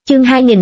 Chương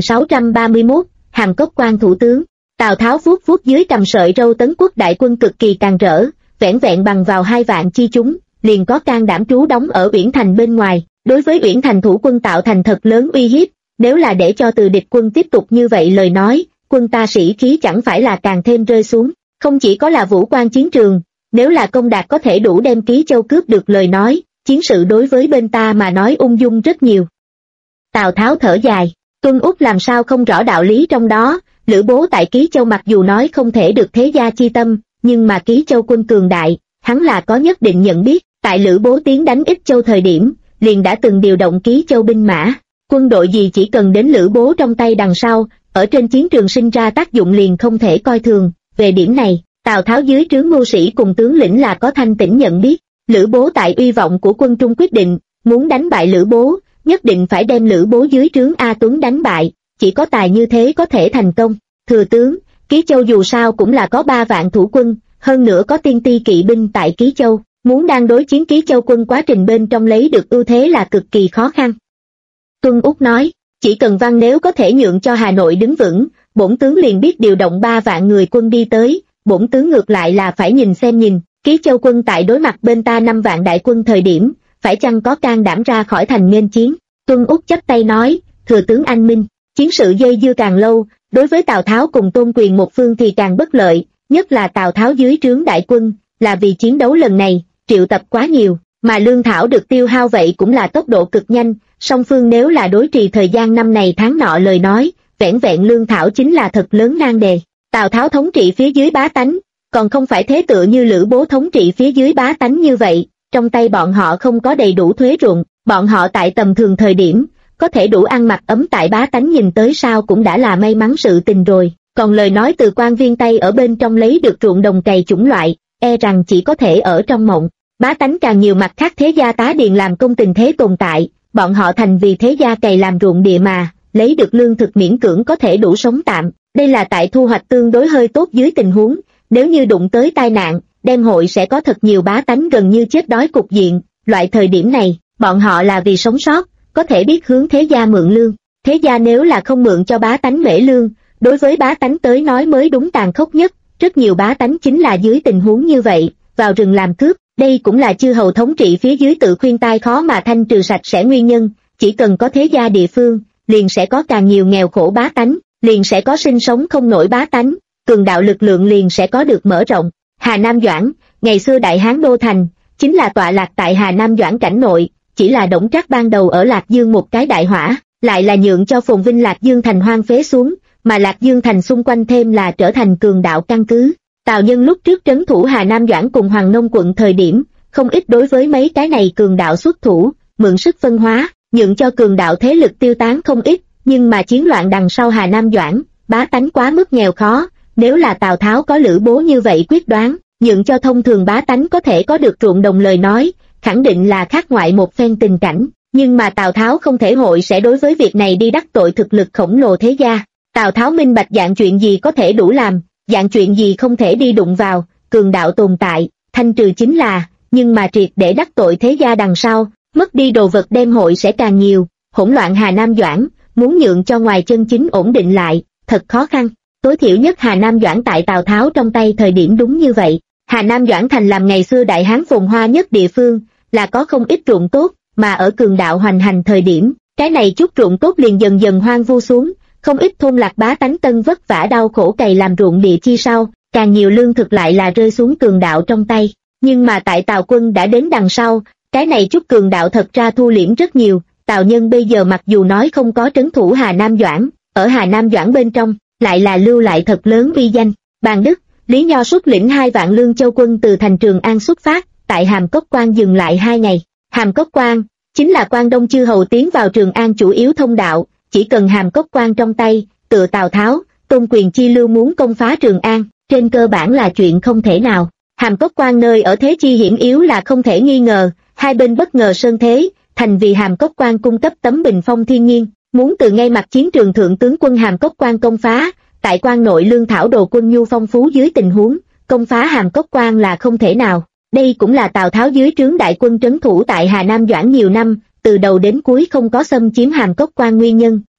2631, Hàm Cốc Quan thủ tướng. Tào Tháo vuốt vuốt dưới cằm sợi râu tấn quốc đại quân cực kỳ càn rỡ, vẻn vẹn bằng vào 2 vạn chi chúng, liền có can đảm trú đóng ở Uyển Thành bên ngoài, đối với Uyển Thành thủ quân tạo thành thật lớn uy hiếp. Nếu là để cho từ địch quân tiếp tục như vậy lời nói, quân ta sĩ khí chẳng phải là càng thêm rơi xuống. Không chỉ có là vũ quan chiến trường, nếu là công đạt có thể đủ đem Ký Châu cướp được lời nói, chiến sự đối với bên ta mà nói ung dung rất nhiều. Tào Tháo thở dài, Tuân Úc làm sao không rõ đạo lý trong đó. Lữ Bố tại Ký Châu mặc dù nói không thể được thế gia chi tâm, nhưng mà Ký Châu quân cường đại, hắn là có nhất định nhận biết. Tại Lữ Bố tiến đánh Ích Châu thời điểm, liền đã từng điều động Ký Châu binh mã. Quân đội gì chỉ cần đến Lữ Bố trong tay đằng sau, ở trên chiến trường sinh ra tác dụng liền không thể coi thường. Về điểm này, Tào Tháo dưới trướng mưu sĩ cùng tướng lĩnh là có thanh tĩnh nhận biết. Lữ Bố tại uy vọng của quân Trung quyết định, muốn đánh bại Lữ Bố, nhất định phải đem Lữ Bố dưới trướng A Tuấn đánh bại, chỉ có tài như thế có thể thành công. Thừa tướng, Ký Châu dù sao cũng là có 3 vạn thủ quân, hơn nữa có tiên ti kỵ binh tại Ký Châu, muốn đang đối chiến Ký Châu quân quá trình bên trong lấy được ưu thế là cực kỳ khó khăn. Tuân Úc nói, chỉ cần Văn nếu có thể nhượng cho Hà Nội đứng vững, bổn tướng liền biết điều động 3 vạn người quân đi tới. Bổn tướng ngược lại là phải nhìn xem Ký Châu quân tại đối mặt bên ta 5 vạn đại quân thời điểm, phải chăng có can đảm ra khỏi thành nghênh chiến. Tuân Úc chắp tay nói, thừa tướng anh minh. Chiến sự dây dưa càng lâu, đối với Tào Tháo cùng Tôn Quyền một phương thì càng bất lợi, nhất là Tào Tháo dưới trướng đại quân, là vì chiến đấu lần này, triệu tập quá nhiều, mà lương thảo được tiêu hao vậy cũng là tốc độ cực nhanh. Song phương nếu là đối trì thời gian năm này tháng nọ lời nói, vẻn vẹn lương thảo chính là thật lớn nan đề. Tào Tháo thống trị phía dưới bá tánh, còn không phải thế tựa như Lữ Bố thống trị phía dưới bá tánh như vậy. Trong tay bọn họ không có đầy đủ thuế ruộng, bọn họ tại tầm thường thời điểm, có thể đủ ăn mặc ấm tại bá tánh nhìn tới sao cũng đã là may mắn sự tình rồi. Còn lời nói từ quan viên Tây ở bên trong lấy được ruộng đồng cày chủng loại, e rằng chỉ có thể ở trong mộng. Bá tánh càng nhiều mặt khác thế gia tá điền làm công tình thế tồn tại, bọn họ thành vì thế gia cày làm ruộng địa mà, lấy được lương thực miễn cưỡng có thể đủ sống tạm. Đây là tại thu hoạch tương đối hơi tốt dưới tình huống, nếu như đụng tới tai nạn, đem hội sẽ có thật nhiều bá tánh gần như chết đói cục diện. Loại thời điểm này, bọn họ là vì sống sót, có thể biết hướng thế gia mượn lương. Thế gia nếu là không mượn cho bá tánh mễ lương, đối với bá tánh tới nói mới đúng tàn khốc nhất. Rất nhiều bá tánh chính là dưới tình huống như vậy, vào rừng làm cướp. Đây cũng là chư hầu thống trị phía dưới tự khuyên tai khó mà thanh trừ sạch sẽ nguyên nhân. Chỉ cần có thế gia địa phương, liền sẽ có càng nhiều nghèo khổ bá tánh, liền sẽ có sinh sống không nổi bá tánh, cường đạo lực lượng liền sẽ có được mở rộng. Hà Nam Doãn, ngày xưa Đại Hán Đô Thành, chính là tọa lạc tại Hà Nam Doãn cảnh nội, chỉ là Đổng Trác ban đầu ở Lạc Dương một cái đại hỏa, lại là nhượng cho phồn vinh Lạc Dương thành hoang phế xuống, mà Lạc Dương thành xung quanh thêm là trở thành cường đạo căn cứ. Tào Nhân lúc trước trấn thủ Hà Nam Doãn cùng Hoàng Nông quận thời điểm, không ít đối với mấy cái này cường đạo xuất thủ, mượn sức phân hóa, nhượng cho cường đạo thế lực tiêu tán không ít, nhưng mà chiến loạn đằng sau Hà Nam Doãn, bá tánh quá mức nghèo khó, nếu là Tào Tháo có Lữ Bố như vậy quyết đoán, nhượng cho thông thường bá tánh có thể có được ruộng đồng lời nói, khẳng định là khác ngoại một phen tình cảnh, nhưng mà Tào Tháo không thể hội sẽ đối với việc này đi đắc tội thực lực khổng lồ thế gia. Tào Tháo minh bạch dạng chuyện gì có thể đủ làm, dạng chuyện gì không thể đi đụng vào, cường đạo tồn tại, thanh trừ chính là, nhưng mà triệt để đắc tội thế gia đằng sau, mất đi đồ vật đem hội sẽ càng nhiều, hỗn loạn Hà Nam Doãn, muốn nhượng cho ngoài chân chính ổn định lại, thật khó khăn. Tối thiểu nhất Hà Nam Doãn tại Tào Tháo trong tay thời điểm đúng như vậy. Hà Nam Doãn thành làm ngày xưa Đại Hán phồn hoa nhất địa phương, là có không ít ruộng tốt, mà ở cường đạo hoành hành thời điểm, cái này chút ruộng tốt liền dần dần hoang vu xuống, không ít thôn lạc bá tánh tân vất vả đau khổ cày làm ruộng địa chi sau, càng nhiều lương thực lại là rơi xuống cường đạo trong tay. Nhưng mà tại Tào quân đã đến đằng sau, cái này chút cường đạo thật ra thu liễm rất nhiều. Tào Nhân bây giờ mặc dù nói không có trấn thủ Hà Nam Doãn, ở Hà Nam Doãn bên trong, lại là lưu lại thật lớn uy danh. Bàn Đức, Lý Nho xuất lĩnh 2 vạn lương châu quân từ thành Trường An xuất phát, tại Hàm Cốc Quan dừng lại 2 ngày. Hàm Cốc Quan, chính là Quan Đông chư hầu tiến vào Trường An chủ yếu thông đạo, chỉ cần Hàm Cốc Quan trong tay, tựa Tào Tháo, Tôn Quyền chi lưu muốn công phá Trường An, trên cơ bản là chuyện không thể nào. Hàm Cốc Quan nơi ở thế chi hiểm yếu là không thể nghi ngờ, hai bên bất ngờ sơn thế, thành vì Hàm Cốc Quan cung cấp tấm bình phong thiên nhiên, muốn từ ngay mặt chiến trường thượng tướng quân Hàm Cốc Quan công phá, tại quan nội lương thảo đồ quân nhu phong phú dưới tình huống, công phá Hàm Cốc Quan là không thể nào. Đây cũng là Tào Tháo dưới trướng đại quân trấn thủ tại Hà Nam Doãn nhiều năm, từ đầu đến cuối không có xâm chiếm Hàm Cốc Quan nguyên nhân,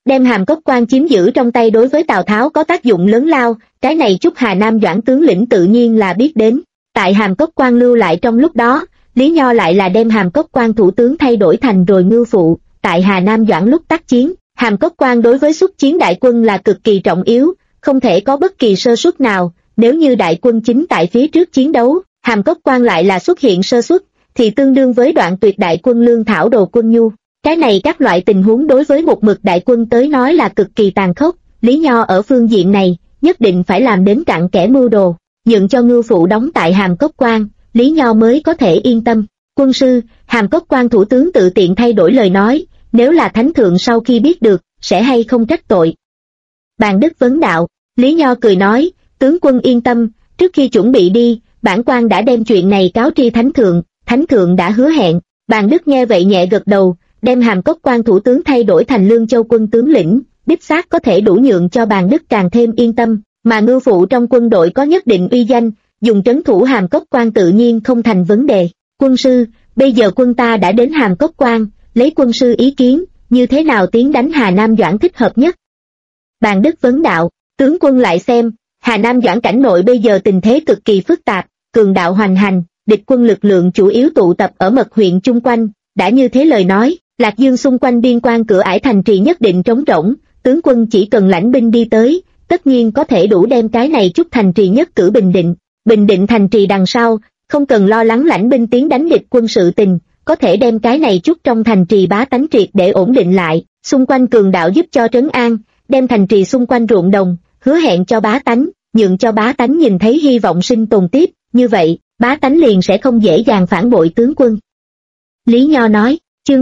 Đem Hàm Cốc Quan chiếm giữ trong tay đối với Tào Tháo có tác dụng lớn lao, cái này chút Hà Nam Doãn tướng lĩnh tự nhiên là biết đến. Tại Hàm Cốc Quan lưu lại trong lúc đó, Lý Nho lại là đem Hàm Cốc Quan thủ tướng thay đổi thành rồi ngưu phụ. Tại Hà Nam Doãn lúc tác chiến, Hàm Cốc Quan đối với xuất chiến đại quân là cực kỳ trọng yếu, không thể có bất kỳ sơ suất nào. Nếu như đại quân chính tại phía trước chiến đấu, Hàm Cốc Quan lại là xuất hiện sơ suất, thì tương đương với đoạn tuyệt đại quân lương thảo đồ quân nhu. Cái này các loại tình huống đối với một mực đại quân tới nói là cực kỳ tàn khốc. Lý Nho ở phương diện này nhất định phải làm đến cặn kẽ mưu đồ, nhượng cho ngưu phụ đóng tại Hàm Cốc Quan, Lý Nho mới có thể yên tâm. Quân sư, Hàm Cốc Quan thủ tướng tự tiện thay đổi lời nói, nếu là thánh thượng sau khi biết được, sẽ hay không trách tội? Bàn Đức vấn đạo. Lý Nho cười nói, tướng quân yên tâm, trước khi chuẩn bị đi, bản quan đã đem chuyện này cáo tri thánh thượng đã hứa hẹn. Bàn Đức nghe vậy nhẹ gật đầu, đem Hàm Cốc Quan thủ tướng thay đổi thành Lương Châu quân tướng lĩnh, đích xác có thể đủ nhượng cho Bàn Đức càng thêm yên tâm, mà ngưu phụ trong quân đội có nhất định uy danh, dùng trấn thủ Hàm Cốc Quan tự nhiên không thành vấn đề. Quân sư, bây giờ quân ta đã đến Hàm Cốc Quan, lấy quân sư ý kiến, như thế nào tiến đánh Hà Nam Doãn thích hợp nhất? Bàn Đức vấn đạo, tướng quân lại xem, Hà Nam Doãn cảnh nội bây giờ tình thế cực kỳ phức tạp, cường đạo hoành hành, địch quân lực lượng chủ yếu tụ tập ở mật huyện chung quanh, đã như thế lời nói, Lạc Dương xung quanh biên quan cửa ải thành trì nhất định trống rỗng, tướng quân chỉ cần lãnh binh đi tới, tất nhiên có thể đủ đem cái này chút thành trì nhất cử bình định thành trì đằng sau, không cần lo lắng lãnh binh tiến đánh địch quân sự tình, có thể đem cái này chút trong thành trì bá tánh triệt để ổn định lại, xung quanh cường đạo giúp cho trấn an, đem thành trì xung quanh ruộng đồng, hứa hẹn cho bá tánh, nhượng cho bá tánh nhìn thấy hy vọng sinh tồn tiếp, như vậy, bá tánh liền sẽ không dễ dàng phản bội tướng quân. Lý Nho nói, chương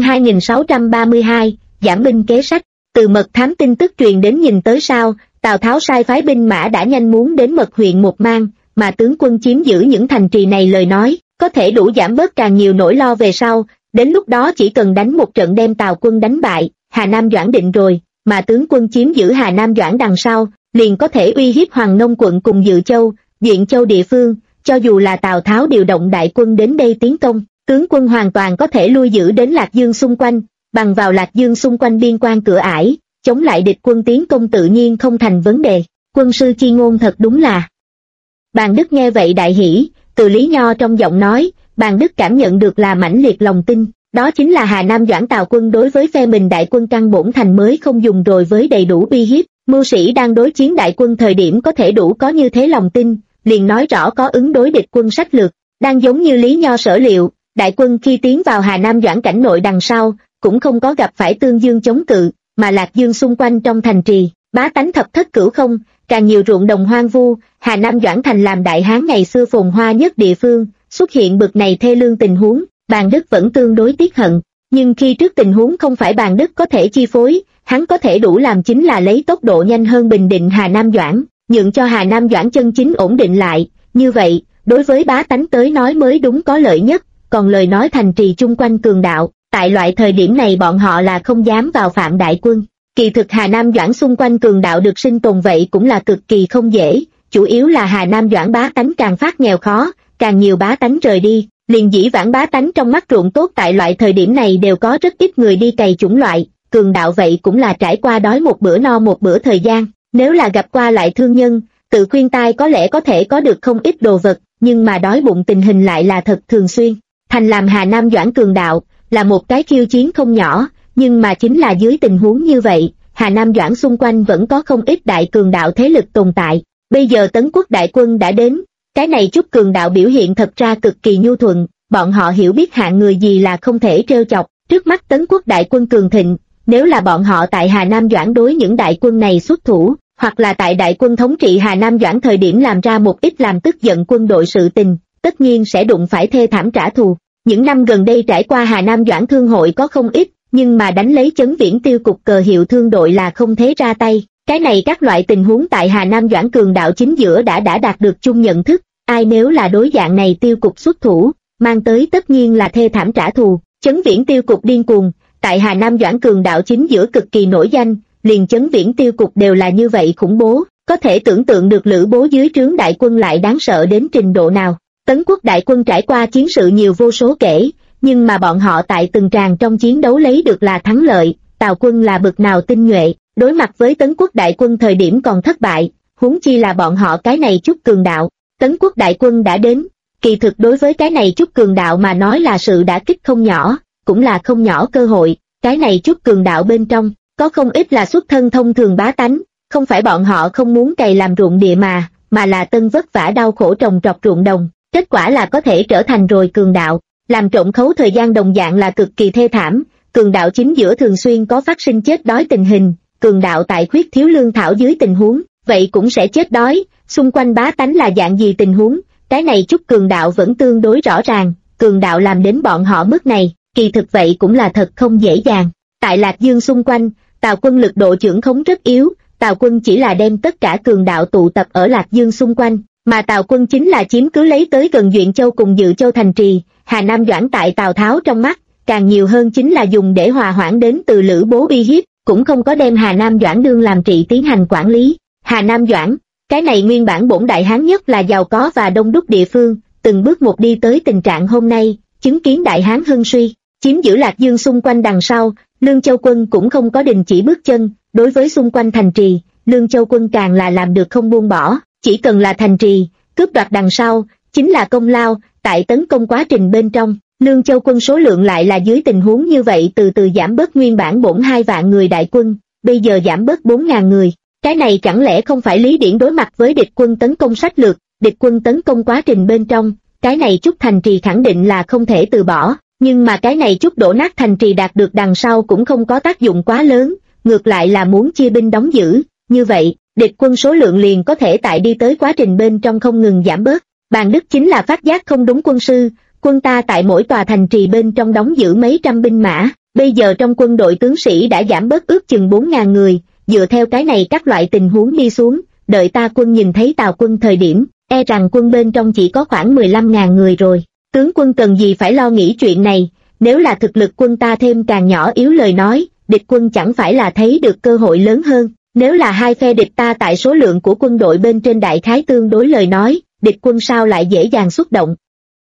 2632, giảm binh kế sách, từ mật thám tin tức truyền đến nhìn tới sao, Tào Tháo sai phái binh mã đã nhanh muốn đến mật huyện một mang, mà tướng quân chiếm giữ những thành trì này lời nói, có thể đủ giảm bớt càng nhiều nỗi lo về sau, đến lúc đó chỉ cần đánh một trận đem Tào quân đánh bại, Hà Nam Doãn định rồi, mà tướng quân chiếm giữ Hà Nam Doãn đằng sau, liền có thể uy hiếp Hoàng Nông quận cùng Dự Châu, Duyện Châu địa phương, cho dù là Tào Tháo điều động đại quân đến đây tiến công, tướng quân hoàn toàn có thể lui giữ đến Lạc Dương xung quanh, bằng vào Lạc Dương xung quanh biên quan cửa ải, chống lại địch quân tiến công tự nhiên không thành vấn đề. Quân sư chi ngôn thật đúng là. Bàn Đức nghe vậy đại hỉ, từ Lý Nho trong giọng nói, Bàn Đức cảm nhận được là mãnh liệt lòng tin, đó chính là Hà Nam Doãn Tào quân đối với phe mình đại quân căn bổn thành mới không dùng rồi với đầy đủ uy hiếp, mưu sĩ đang đối chiến đại quân thời điểm có thể đủ có như thế lòng tin, liền nói rõ có ứng đối địch quân sách lược, đang giống như Lý Nho sở liệu, đại quân khi tiến vào Hà Nam Doãn cảnh nội đằng sau, cũng không có gặp phải Tương Dương chống cự, mà Lạc Dương xung quanh trong thành trì, bá tánh thập thất cửu không, càng nhiều ruộng đồng hoang vu, Hà Nam Doãn thành làm Đại Hán ngày xưa phồn hoa nhất địa phương, xuất hiện bực này thê lương tình huống, Bàn Đức vẫn tương đối tiếc hận, nhưng khi trước tình huống không phải Bàn Đức có thể chi phối, hắn có thể đủ làm chính là lấy tốc độ nhanh hơn bình định Hà Nam Doãn, nhượng cho Hà Nam Doãn chân chính ổn định lại, như vậy, đối với bá tánh tới nói mới đúng có lợi nhất, còn lời nói thành trì chung quanh cường đạo, tại loại thời điểm này bọn họ là không dám vào phạm đại quân. Kỳ thực Hà Nam Doãn xung quanh cường đạo được sinh tồn vậy cũng là cực kỳ không dễ, chủ yếu là Hà Nam Doãn bá tánh càng phát nghèo khó, càng nhiều bá tánh rời đi, liền dĩ vãng bá tánh trong mắt ruộng tốt tại loại thời điểm này đều có rất ít người đi cày chủng loại, cường đạo vậy cũng là trải qua đói một bữa no một bữa thời gian, nếu là gặp qua lại thương nhân, tự khuyên tai có lẽ có thể có được không ít đồ vật, nhưng mà đói bụng tình hình lại là thật thường xuyên. Thành làm Hà Nam Doãn cường đạo, là một cái khiêu chiến không nhỏ, nhưng mà chính là dưới tình huống như vậy, Hà Nam Doãn xung quanh vẫn có không ít đại cường đạo thế lực tồn tại. Bây giờ Tấn Quốc đại quân đã đến, cái này chút cường đạo biểu hiện thật ra cực kỳ nhu thuận, bọn họ hiểu biết hạng người gì là không thể trêu chọc, trước mắt Tấn Quốc đại quân cường thịnh, nếu là bọn họ tại Hà Nam Doãn đối những đại quân này xuất thủ, hoặc là tại đại quân thống trị Hà Nam Doãn thời điểm làm ra một ít làm tức giận quân đội sự tình, tất nhiên sẽ đụng phải thê thảm trả thù. Những năm gần đây trải qua Hà Nam Doãn thương hội có không ít, nhưng mà đánh lấy Chấn Viễn Tiêu cục cờ hiệu thương đội là không thế ra tay. Cái này các loại tình huống tại Hà Nam Doãn cường đạo chính giữa đã đạt được chung nhận thức, ai nếu là đối dạng này tiêu cục xuất thủ, mang tới tất nhiên là thê thảm trả thù. Chấn Viễn Tiêu cục điên cuồng, tại Hà Nam Doãn cường đạo chính giữa cực kỳ nổi danh, liền Chấn Viễn Tiêu cục đều là như vậy khủng bố, có thể tưởng tượng được Lữ Bố dưới trướng đại quân lại đáng sợ đến trình độ nào. Tấn Quốc đại quân trải qua chiến sự nhiều vô số kể, nhưng mà bọn họ tại từng tràng trong chiến đấu lấy được là thắng lợi, Tào quân là bực nào tinh nhuệ, đối mặt với Tấn quốc đại quân thời điểm còn thất bại, huống chi là bọn họ cái này chút cường đạo. Tấn quốc đại quân đã đến, kỳ thực đối với cái này chút cường đạo mà nói là sự đả kích không nhỏ, cũng là không nhỏ cơ hội. Cái này chút cường đạo bên trong, có không ít là xuất thân thông thường bá tánh, không phải bọn họ không muốn cày làm ruộng địa mà là tân vất vả đau khổ trồng trọt ruộng đồng, kết quả là có thể trở thành rồi cường đạo. Làm trộm khấu thời gian đồng dạng là cực kỳ thê thảm, cường đạo chính giữa thường xuyên có phát sinh chết đói tình hình, cường đạo tại khuyết thiếu lương thảo dưới tình huống, vậy cũng sẽ chết đói, xung quanh bá tánh là dạng gì tình huống, cái này chút cường đạo vẫn tương đối rõ ràng, cường đạo làm đến bọn họ mức này, kỳ thực vậy cũng là thật không dễ dàng. Tại Lạc Dương xung quanh, Tào quân lực độ chưởng khống rất yếu, Tào quân chỉ là đem tất cả cường đạo tụ tập ở Lạc Dương xung quanh, mà Tào quân chính là chiếm cứ lấy tới gần Duyện Châu cùng Dự Châu thành trì. Hà Nam Doãn tại Tào Tháo trong mắt, càng nhiều hơn chính là dùng để hòa hoãn đến từ Lữ Bố uy hiếp, cũng không có đem Hà Nam Doãn đương làm trị tiến hành quản lý. Hà Nam Doãn, cái này nguyên bản bổn đại hán nhất là giàu có và đông đúc địa phương, từng bước một đi tới tình trạng hôm nay, chứng kiến đại hán hưng suy, chiếm giữ Lạc Dương xung quanh đằng sau, Lương Châu quân cũng không có đình chỉ bước chân, đối với xung quanh thành trì, Lương Châu quân càng là làm được không buông bỏ, chỉ cần là thành trì, cướp đoạt đằng sau, chính là công lao. Tại tấn công quá trình bên trong, Lương Châu quân số lượng lại là dưới tình huống như vậy từ từ giảm bớt nguyên bản bổn 2 vạn người đại quân, bây giờ giảm bớt 4.000 người. Cái này chẳng lẽ không phải Lý Điển đối mặt với địch quân tấn công sách lược, địch quân tấn công quá trình bên trong, cái này chút thành trì khẳng định là không thể từ bỏ, nhưng mà cái này chút đổ nát thành trì đạt được đằng sau cũng không có tác dụng quá lớn, ngược lại là muốn chia binh đóng giữ, như vậy, địch quân số lượng liền có thể tại đi tới quá trình bên trong không ngừng giảm bớt. Bàn Đức chính là phát giác không đúng quân sư, quân ta tại mỗi tòa thành trì bên trong đóng giữ mấy trăm binh mã, bây giờ trong quân đội tướng sĩ đã giảm bớt ước chừng 4.000 người, dựa theo cái này các loại tình huống đi xuống, đợi ta quân nhìn thấy Tào quân thời điểm, e rằng quân bên trong chỉ có khoảng 15.000 người rồi, tướng quân cần gì phải lo nghĩ chuyện này, nếu là thực lực quân ta thêm càng nhỏ yếu lời nói, địch quân chẳng phải là thấy được cơ hội lớn hơn, nếu là hai phe địch ta tại số lượng của quân đội bên trên đại khái tương đối lời nói, địch quân sao lại dễ dàng xuất động.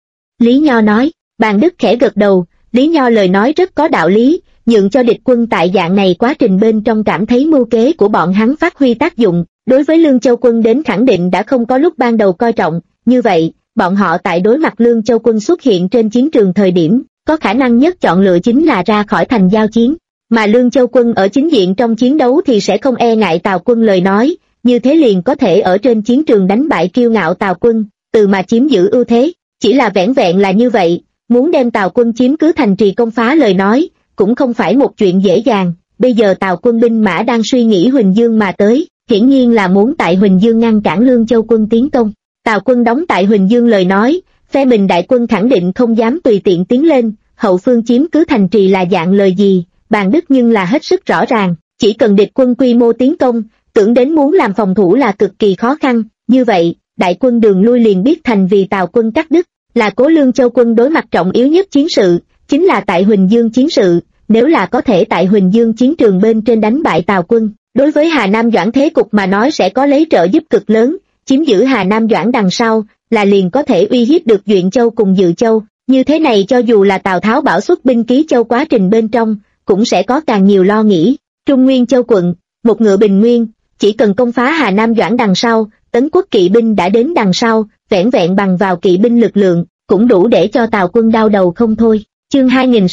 Lý Nho nói, Bàn Đức khẽ gật đầu, Lý Nho lời nói rất có đạo lý, nhượng cho địch quân tại dạng này quá trình bên trong cảm thấy mưu kế của bọn hắn phát huy tác dụng, đối với Lương Châu quân đến khẳng định đã không có lúc ban đầu coi trọng, như vậy, bọn họ tại đối mặt Lương Châu quân xuất hiện trên chiến trường thời điểm, có khả năng nhất chọn lựa chính là ra khỏi thành giao chiến, mà Lương Châu quân ở chính diện trong chiến đấu thì sẽ không e ngại Tào quân lời nói, như thế liền có thể ở trên chiến trường đánh bại kiêu ngạo Tào quân, từ mà chiếm giữ ưu thế, chỉ là vẻn vẹn là như vậy, muốn đem Tào quân chiếm cứ thành trì công phá lời nói, cũng không phải một chuyện dễ dàng, bây giờ Tào quân binh mã đang suy nghĩ Huỳnh Dương mà tới, hiển nhiên là muốn tại Huỳnh Dương ngăn cản Lương Châu quân tiến công, Tào quân đóng tại Huỳnh Dương lời nói, phe mình đại quân khẳng định không dám tùy tiện tiến lên, hậu phương chiếm cứ thành trì là dạng lời gì, Bàn Đức nhưng là hết sức rõ ràng, chỉ cần địch quân quy mô tiến công, tưởng đến muốn làm phòng thủ là cực kỳ khó khăn, như vậy, đại quân đường lui liền biết thành vì Tào quân cắt đứt, là Cố Lương Châu quân đối mặt trọng yếu nhất chiến sự, chính là tại Huỳnh Dương chiến sự, nếu là có thể tại Huỳnh Dương chiến trường bên trên đánh bại Tào quân, đối với Hà Nam Doãn thế cục mà nói sẽ có lấy trợ giúp cực lớn, chiếm giữ Hà Nam Doãn đằng sau, là liền có thể uy hiếp được Duyện Châu cùng Dự Châu, như thế này cho dù là Tào Tháo bảo xuất binh ký châu quá trình bên trong, cũng sẽ có càng nhiều lo nghĩ. Trung Nguyên Châu quận, một ngựa bình nguyên, chỉ cần công phá Hà Nam Doãn đằng sau, Tấn quốc kỵ binh đã đến đằng sau, vẻn vẹn bằng vào kỵ binh lực lượng, cũng đủ để cho Tào quân đau đầu không thôi. Chương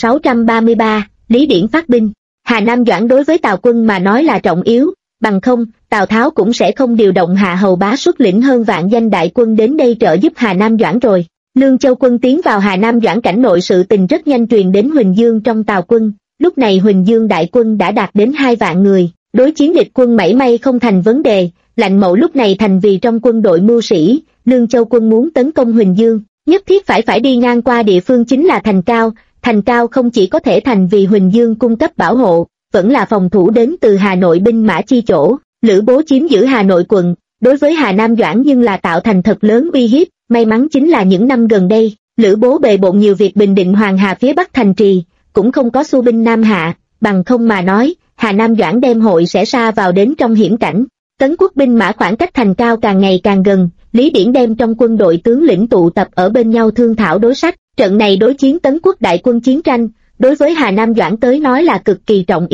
2633, Lý Điển phát binh. Hà Nam Doãn đối với Tào quân mà nói là trọng yếu, bằng không, Tào Tháo cũng sẽ không điều động Hạ Hầu Bá xuất lĩnh hơn vạn danh đại quân đến đây trợ giúp Hà Nam Doãn rồi. Lương Châu quân tiến vào Hà Nam Doãn cảnh nội sự tình rất nhanh truyền đến Huỳnh Dương trong Tào quân, lúc này Huỳnh Dương đại quân đã đạt đến 2 vạn người, đối chiến địch quân mảy may không thành vấn đề, Lạnh Mậu lúc này thành vì trong quân đội mưu sĩ, Lương Châu quân muốn tấn công Huỳnh Dương, nhất thiết phải đi ngang qua địa phương chính là Thành Cao không chỉ có thể thành vì Huỳnh Dương cung cấp bảo hộ, vẫn là phòng thủ đến từ Hà Nội binh mã chi chỗ, Lữ Bố chiếm giữ Hà Nội quận, đối với Hà Nam Doãn nhưng là tạo thành thật lớn uy hiếp, may mắn chính là những năm gần đây, Lữ Bố bề bộn nhiều việc bình định Hoàng Hà phía Bắc thành trì, cũng không có xu binh Nam Hạ, bằng không mà nói, Hà Nam Doãn đem hội sẽ sa vào đến trong hiểm cảnh. Tấn quốc binh mã khoảng cách Thành Cao càng ngày càng gần, Lý Điển đem trong quân đội tướng lĩnh tụ tập ở bên nhau thương thảo đối sách, trận này đối chiến Tấn quốc đại quân chiến tranh, đối với Hà Nam Doãn tới nói là cực kỳ trọng yếu,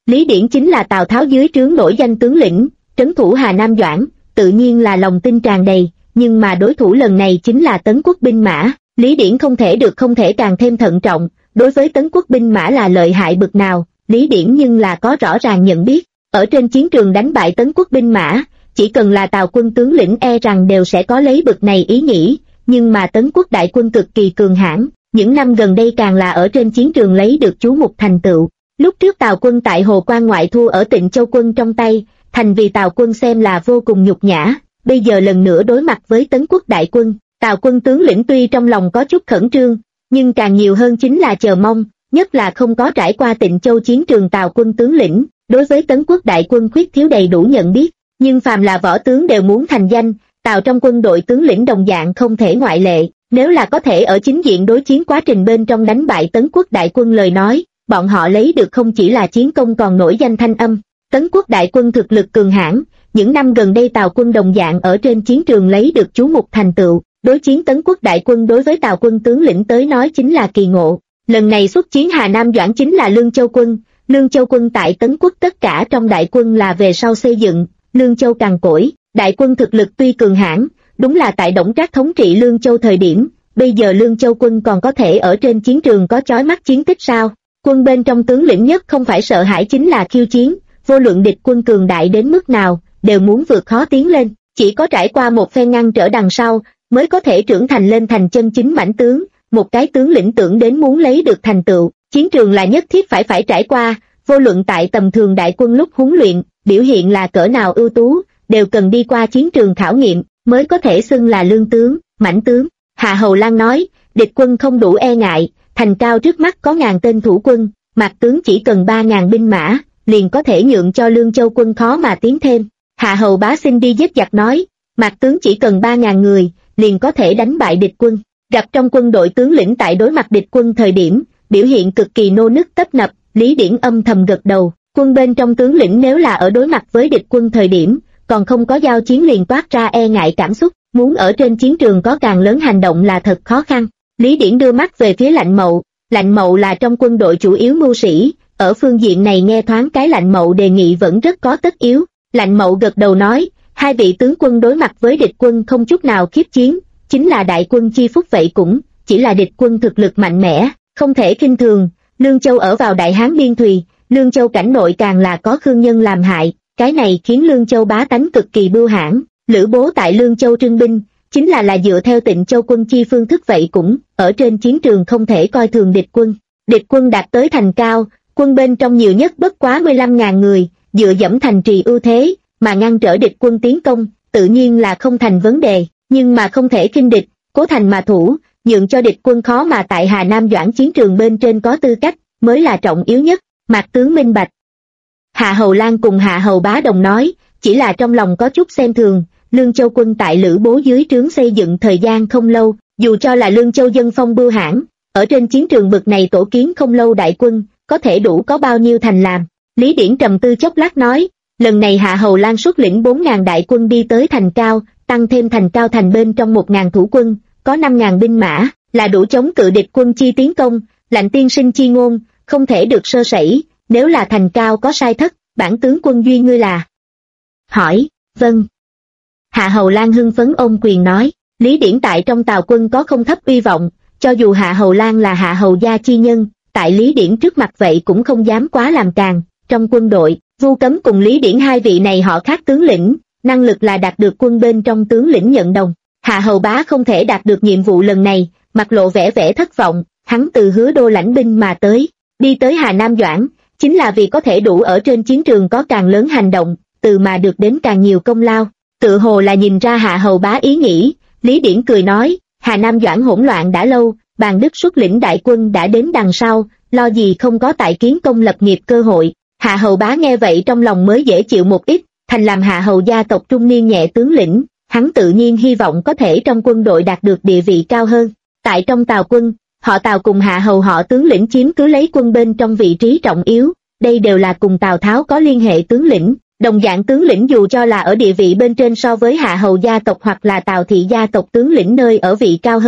Lý Điển chính là Tào Tháo dưới trướng nổi danh tướng lĩnh, trấn thủ Hà Nam Doãn, tự nhiên là lòng tin tràn đầy, nhưng mà đối thủ lần này chính là Tấn quốc binh mã, Lý Điển không thể càng thêm thận trọng, đối với Tấn quốc binh mã là lợi hại bực nào, Lý Điển nhưng là có rõ ràng nhận biết, ở trên chiến trường đánh bại Tấn quốc binh mã, chỉ cần là Tào quân tướng lĩnh e rằng đều sẽ có lấy bực này ý nghĩ, nhưng mà Tấn quốc đại quân cực kỳ cường hãn, những năm gần đây càng là ở trên chiến trường lấy được chú mục thành tựu. Lúc trước Tào quân tại Hồ Quan ngoại thua ở Tịnh Châu quân trong tay, thành vì Tào quân xem là vô cùng nhục nhã, bây giờ lần nữa đối mặt với Tấn quốc đại quân, Tào quân tướng lĩnh tuy trong lòng có chút khẩn trương, nhưng càng nhiều hơn chính là chờ mong, nhất là không có trải qua Tịnh Châu chiến trường Tào quân tướng lĩnh, đối với Tấn quốc đại quân khuyết thiếu đầy đủ nhận biết, nhưng phàm là võ tướng đều muốn thành danh, Tào trong quân đội tướng lĩnh đồng dạng không thể ngoại lệ, nếu là có thể ở chính diện đối chiến quá trình bên trong đánh bại Tấn quốc đại quân lời nói, bọn họ lấy được không chỉ là chiến công còn nổi danh thanh âm. Tấn quốc đại quân thực lực cường hãn, những năm gần đây Tào quân đồng dạng ở trên chiến trường lấy được chú mục thành tựu, đối chiến Tấn quốc đại quân đối với Tào quân tướng lĩnh tới nói chính là kỳ ngộ. Lần này xuất chiến Hà Nam Doãn chính là Lương Châu quân tại Tấn quốc tất cả trong đại quân là về sau xây dựng, Lương Châu cằn cỗi, đại quân thực lực tuy cường hãn, đúng là tại Đổng Trác thống trị Lương Châu thời điểm, bây giờ Lương Châu quân còn có thể ở trên chiến trường có chói mắt chiến tích sao? Quân bên trong tướng lĩnh nhất không phải sợ hãi chính là khiêu chiến, vô luận địch quân cường đại đến mức nào, đều muốn vượt khó tiến lên, chỉ có trải qua một phen ngăn trở đằng sau, mới có thể trưởng thành lên thành chân chính mãnh tướng, một cái tướng lĩnh tưởng đến muốn lấy được thành tựu, chiến trường là nhất thiết phải trải qua, vô luận tại tầm thường đại quân lúc huấn luyện, biểu hiện là cỡ nào ưu tú, đều cần đi qua chiến trường khảo nghiệm, mới có thể xưng là lương tướng, mãnh tướng. Hạ Hầu Lan nói, địch quân không đủ e ngại, thành cao trước mắt có 1000 tên thủ quân, Mạc tướng chỉ cần 3000 binh mã, liền có thể nhượng cho Lương Châu quân khó mà tiến thêm. Hạ Hầu Bá xin đi giết giặc nói, Mạc tướng chỉ cần 3000 người, liền có thể đánh bại địch quân. Gặp trong quân đội tướng lĩnh tại đối mặt địch quân thời điểm, biểu hiện cực kỳ nô nức tấp nập, Lý Điển âm thầm gật đầu, quân bên trong tướng lĩnh nếu là ở đối mặt với địch quân thời điểm, còn không có giao chiến liền toát ra e ngại cảm xúc, muốn ở trên chiến trường có càng lớn hành động là thật khó khăn. Lý Điển đưa mắt về phía Lạnh Mậu là trong quân đội chủ yếu mưu sĩ, ở phương diện này nghe thoáng cái Lạnh Mậu đề nghị vẫn rất có tất yếu. Lạnh Mậu gật đầu nói, hai vị tướng quân đối mặt với địch quân không chút nào khiếp chiến, chính là đại quân chi phúc vậy cũng, chỉ là địch quân thực lực mạnh mẽ, không thể khinh thường. Lương Châu ở vào Đại Hán biên thùy, Lương Châu cảnh nội càng là có khương nhân làm hại, cái này khiến Lương Châu bá tánh cực kỳ bưu hãn. Lữ Bố tại Lương Châu trưng binh, chính là dựa theo Tịnh Châu quân chi phương thức vậy cũng, ở trên chiến trường không thể coi thường địch quân. Địch quân đạt tới thành cao, quân bên trong nhiều nhất bất quá 15.000 người, dựa dẫm thành trì ưu thế, mà ngăn trở địch quân tiến công, tự nhiên là không thành vấn đề, nhưng mà không thể khinh địch, cố thành mà thủ, nhượng cho địch quân khó mà tại Hà Nam Doãn chiến trường bên trên có tư cách, mới là trọng yếu nhất. Mạc tướng minh bạch. Hạ Hầu Lan cùng Hạ Hầu Bá đồng nói, chỉ là trong lòng có chút xem thường. Lương Châu quân tại Lữ Bố dưới trướng xây dựng thời gian không lâu, dù cho là Lương Châu dân phong bưu hãn, ở trên chiến trường bực này tổ kiến không lâu đại quân, có thể đủ có bao nhiêu thành làm. Lý Điển trầm tư chốc lát nói, lần này Hạ Hầu Lan xuất lĩnh 4.000 đại quân đi tới thành cao, tăng thêm thành cao thành bên trong 1.000 thủ quân, có 5.000 binh mã, là đủ chống cự địch quân chi tiến công. Lạnh tiên sinh chi ngôn, không thể được sơ sẩy, nếu là thành cao có sai thất, bản tướng quân duy ngươi là. Hỏi, vâng. Hạ Hầu Lan hưng phấn ôm quyền nói, Lý Điển tại trong Tào quân có không thấp uy vọng, cho dù Hạ Hầu Lan là Hạ Hầu gia chi nhân, tại Lý Điển trước mặt vậy cũng không dám quá làm càn. Trong quân đội, Vu Cấm cùng Lý Điển hai vị này họ khác tướng lĩnh, năng lực là đạt được quân bên trong tướng lĩnh nhận đồng. Hạ Hầu Bá không thể đạt được nhiệm vụ lần này, mặt lộ vẻ thất vọng, hắn từ Hứa Đô lãnh binh mà tới, đi tới Hà Nam Doãn, chính là vì có thể đủ ở trên chiến trường có càng lớn hành động, từ mà được đến càng nhiều công lao. Tự hồ là nhìn ra Hạ Hầu Bá ý nghĩ, Lý Điển cười nói, Hà Nam Doãn hỗn loạn đã lâu, Bàn Đức xuất lĩnh đại quân đã đến đằng sau, lo gì không có tại kiến công lập nghiệp cơ hội. Hạ Hầu Bá nghe vậy trong lòng mới dễ chịu một ít, thành làm Hạ Hầu gia tộc trung niên nhẹ tướng lĩnh, hắn tự nhiên hy vọng có thể trong quân đội đạt được địa vị cao hơn. Tại trong Tào quân, họ Tào cùng Hạ Hầu họ tướng lĩnh chiếm cứ lấy quân bên trong vị trí trọng yếu, đây đều là cùng Tào Tháo có liên hệ tướng lĩnh. Đồng dạng tướng lĩnh dù cho là ở địa vị bên trên so với Hạ Hầu gia tộc hoặc là Tào thị gia tộc tướng lĩnh nơi ở vị cao hơn,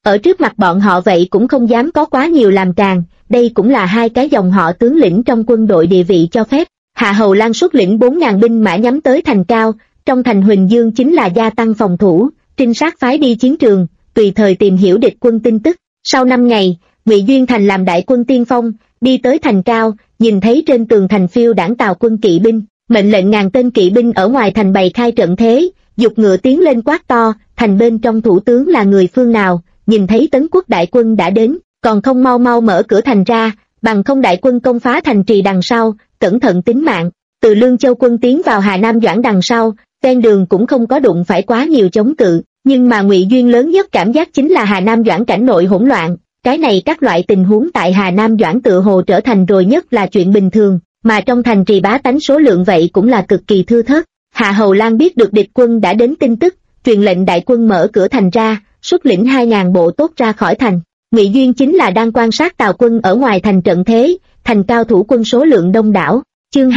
ở trước mặt bọn họ vậy cũng không dám có quá nhiều làm càn, đây cũng là hai cái dòng họ tướng lĩnh trong quân đội địa vị cho phép. Hạ Hầu Lan xuất lĩnh 4.000 binh mã nhắm tới thành Cao, trong thành Huỳnh Dương chính là gia tăng phòng thủ, trinh sát phái đi chiến trường, tùy thời tìm hiểu địch quân tin tức. Sau 5 ngày, Ngụy Duyên Thành làm đại quân tiên phong, đi tới thành Cao, nhìn thấy trên tường thành phiêu đảng Tào quân kỵ binh, mệnh lệnh ngàn tên kỵ binh ở ngoài thành bày khai trận thế, giục ngựa tiến lên quát to, thành bên trong thủ tướng là người phương nào, nhìn thấy Tấn quốc đại quân đã đến, còn không mau mau mở cửa thành ra, bằng không đại quân công phá thành trì đằng sau, cẩn thận tính mạng. Từ Lương Châu quân tiến vào Hà Nam Doãn đằng sau, ven đường cũng không có đụng phải quá nhiều chống cự, nhưng mà Ngụy Duyên lớn nhất cảm giác chính là Hà Nam Doãn cảnh nội hỗn loạn, cái này các loại tình huống tại Hà Nam Doãn tựa hồ trở thành rồi nhất là chuyện bình thường, mà trong thành trì bá tánh số lượng vậy cũng là cực kỳ thưa thớt. Hạ Hầu Lan biết được địch quân đã đến tin tức, truyền lệnh đại quân mở cửa thành ra, xuất lĩnh 2.000 bộ tốt ra khỏi thành. Ngụy Duyên chính là đang quan sát Tào quân ở ngoài thành trận thế, thành Cao thủ quân số lượng đông đảo. Chương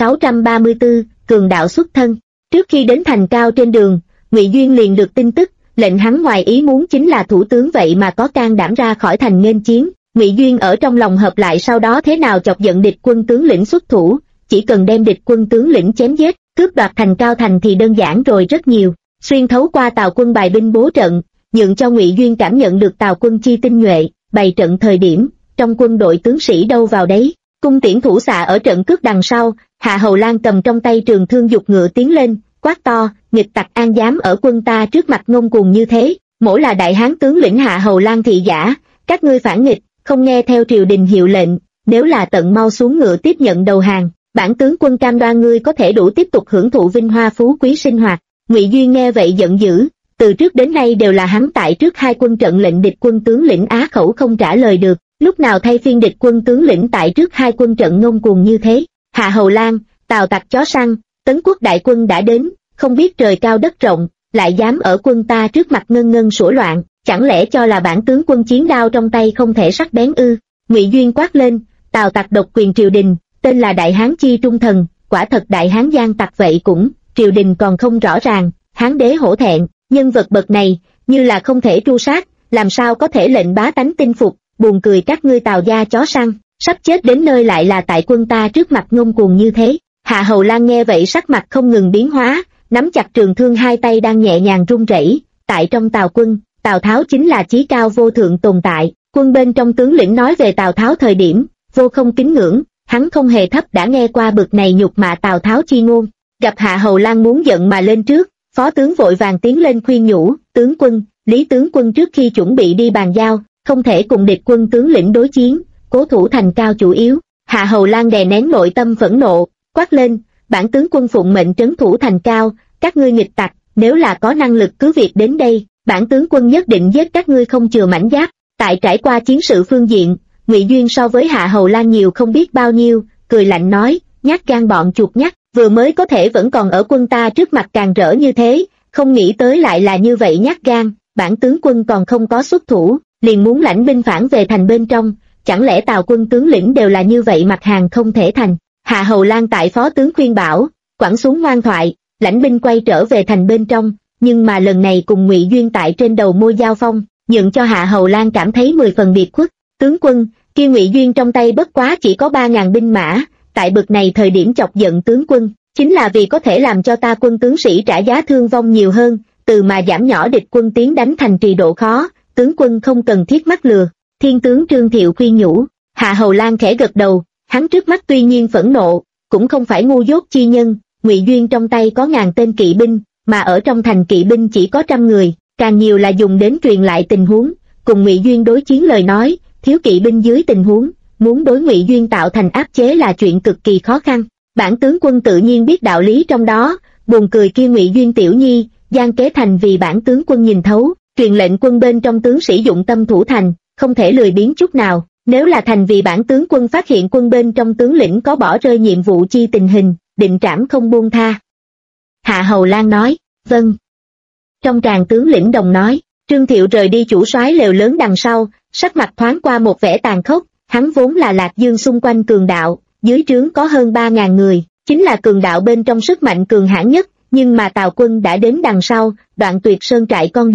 2634, cường đạo xuất thân. Trước khi đến thành Cao trên đường, Ngụy Duyên liền được tin tức, lệnh hắn ngoài ý muốn chính là thủ tướng vậy mà có can đảm ra khỏi thành nghênh chiến. Ngụy Duyên ở trong lòng hợp lại sau đó thế nào chọc giận địch quân tướng lĩnh xuất thủ, chỉ cần đem địch quân tướng lĩnh chém giết, cướp đoạt thành Cao thành thì đơn giản rồi rất nhiều. Xuyên thấu qua Tào quân bài binh bố trận, nhượng cho Ngụy Duyên cảm nhận được Tào quân chi tinh nhuệ, bày trận thời điểm, trong quân đội tướng sĩ đâu vào đấy. Cung tiễn thủ xạ ở trận cước đằng sau, Hạ Hầu Lan cầm trong tay trường thương giục ngựa tiến lên, quát to, nghịch tặc an dám ở quân ta trước mặt ngông cuồng như thế, mỗi là đại hán tướng lĩnh Hạ Hầu Lan thị giả, các ngươi phản nghịch, không nghe theo triều đình hiệu lệnh, nếu là tận mau xuống ngựa tiếp nhận đầu hàng, bản tướng quân cam đoan ngươi có thể đủ tiếp tục hưởng thụ vinh hoa phú quý sinh hoạt. Ngụy Duyên nghe vậy giận dữ, từ trước đến nay đều là hắn tại trước hai quân trận lệnh địch quân tướng lĩnh á khẩu không trả lời được, lúc nào thay phiên địch quân tướng lĩnh tại trước hai quân trận ngông cuồng như thế. Hạ Hầu Lan, Tào tặc chó săn, Tấn quốc đại quân đã đến, không biết trời cao đất rộng, lại dám ở quân ta trước mặt ngân ngân sủa loạn, chẳng lẽ cho là bản tướng quân chiến đao trong tay không thể sắc bén ư? Ngụy Duyên quát lên, Tào tặc độc quyền triều đình, tên là đại hán chi trung thần, quả thật đại hán gian tặc vậy cũng, triều đình còn không rõ ràng, hán đế hổ thẹn, nhân vật bậc này, như là không thể tru sát, làm sao có thể lệnh bá tánh tin phục, buồn cười các ngươi Tào gia chó săn, sắp chết đến nơi lại là tại quân ta trước mặt ngông cuồng như thế. Hạ Hầu Lan nghe vậy sắc mặt không ngừng biến hóa, nắm chặt trường thương hai tay đang nhẹ nhàng run rẩy. Tại trong Tào quân, Tào Tháo chính là chí cao vô thượng tồn tại, quân bên trong tướng lĩnh nói về Tào Tháo thời điểm, vô không kính ngưỡng, hắn không hề thấp đã nghe qua bực này nhục mạ Tào Tháo chi ngôn. Gặp Hạ Hầu Lan muốn giận mà lên trước, phó tướng vội vàng tiến lên khuyên nhủ, tướng quân, Lý tướng quân trước khi chuẩn bị đi bàn giao, không thể cùng địch quân tướng lĩnh đối chiến, cố thủ thành Cao chủ yếu. Hạ Hầu Lan đè nén nội tâm phẫn nộ, quát lên, bản tướng quân phụng mệnh trấn thủ thành Cao, các ngươi nghịch tặc, nếu là có năng lực cứ việc đến đây, bản tướng quân nhất định giết các ngươi không chừa mảnh giáp. Tại trải qua chiến sự phương diện, Ngụy Duyên so với Hạ Hầu Lan nhiều không biết bao nhiêu, cười lạnh nói, nhát gan bọn chuột nhắt, vừa mới có thể vẫn còn ở quân ta trước mặt càng rỡ như thế, không nghĩ tới lại là như vậy nhát gan, bản tướng quân còn không có xuất thủ, liền muốn lãnh binh phản về thành bên trong, chẳng lẽ Tào quân tướng lĩnh đều là như vậy mặt hàng không thể thành. Hạ Hầu Lan tại phó tướng khuyên bảo, quẳng xuống ngoan thoại, lãnh binh quay trở về thành bên trong, nhưng mà lần này cùng Ngụy Duyên tại trên đầu môi giao phong, nhượng cho Hạ Hầu Lan cảm thấy 10 phần biệt khuất. Tướng quân, kia Ngụy Duyên trong tay bất quá chỉ có 3.000 binh mã, tại bực này thời điểm chọc giận tướng quân, chính là vì có thể làm cho ta quân tướng sĩ trả giá thương vong nhiều hơn, từ mà giảm nhỏ địch quân tiến đánh thành trì độ khó, tướng quân không cần thiết mắc lừa. Thiên tướng Trương Thiệu khuyên nhủ. Hạ Hầu Lan khẽ gật đầu, hắn trước mắt tuy nhiên phẫn nộ, cũng không phải ngu dốt chi nhân. Ngụy Duyên trong tay có 1000 tên kỵ binh, mà ở trong thành kỵ binh chỉ có 100 người, càng nhiều là dùng đến truyền lại tình huống, cùng Ngụy Duyên đối chiến lời nói, thiếu kỵ binh dưới tình huống, muốn đối Ngụy Duyên tạo thành áp chế là chuyện cực kỳ khó khăn. Bản tướng quân tự nhiên biết đạo lý trong đó, buồn cười kia Ngụy Duyên tiểu nhi, gian kế thành vì bản tướng quân nhìn thấu, truyền lệnh quân bên trong tướng sĩ dụng tâm thủ thành, không thể lười biếng chút nào. Nếu là thành vì bản tướng quân phát hiện quân bên trong tướng lĩnh có bỏ rơi nhiệm vụ chi tình hình, định trảm không buông tha. Hạ Hầu Lan nói, vâng. Trong tràng tướng lĩnh đồng nói, Trương Thiệu rời đi chủ soái lều lớn đằng sau, sắc mặt thoáng qua một vẻ tàn khốc, hắn vốn là Lạc Dương xung quanh cường đạo, dưới trướng có hơn 3.000 người, chính là cường đạo bên trong sức mạnh cường hãn nhất, nhưng mà Tào quân đã đến đằng sau, đoạn tuyệt sơn trại con đường,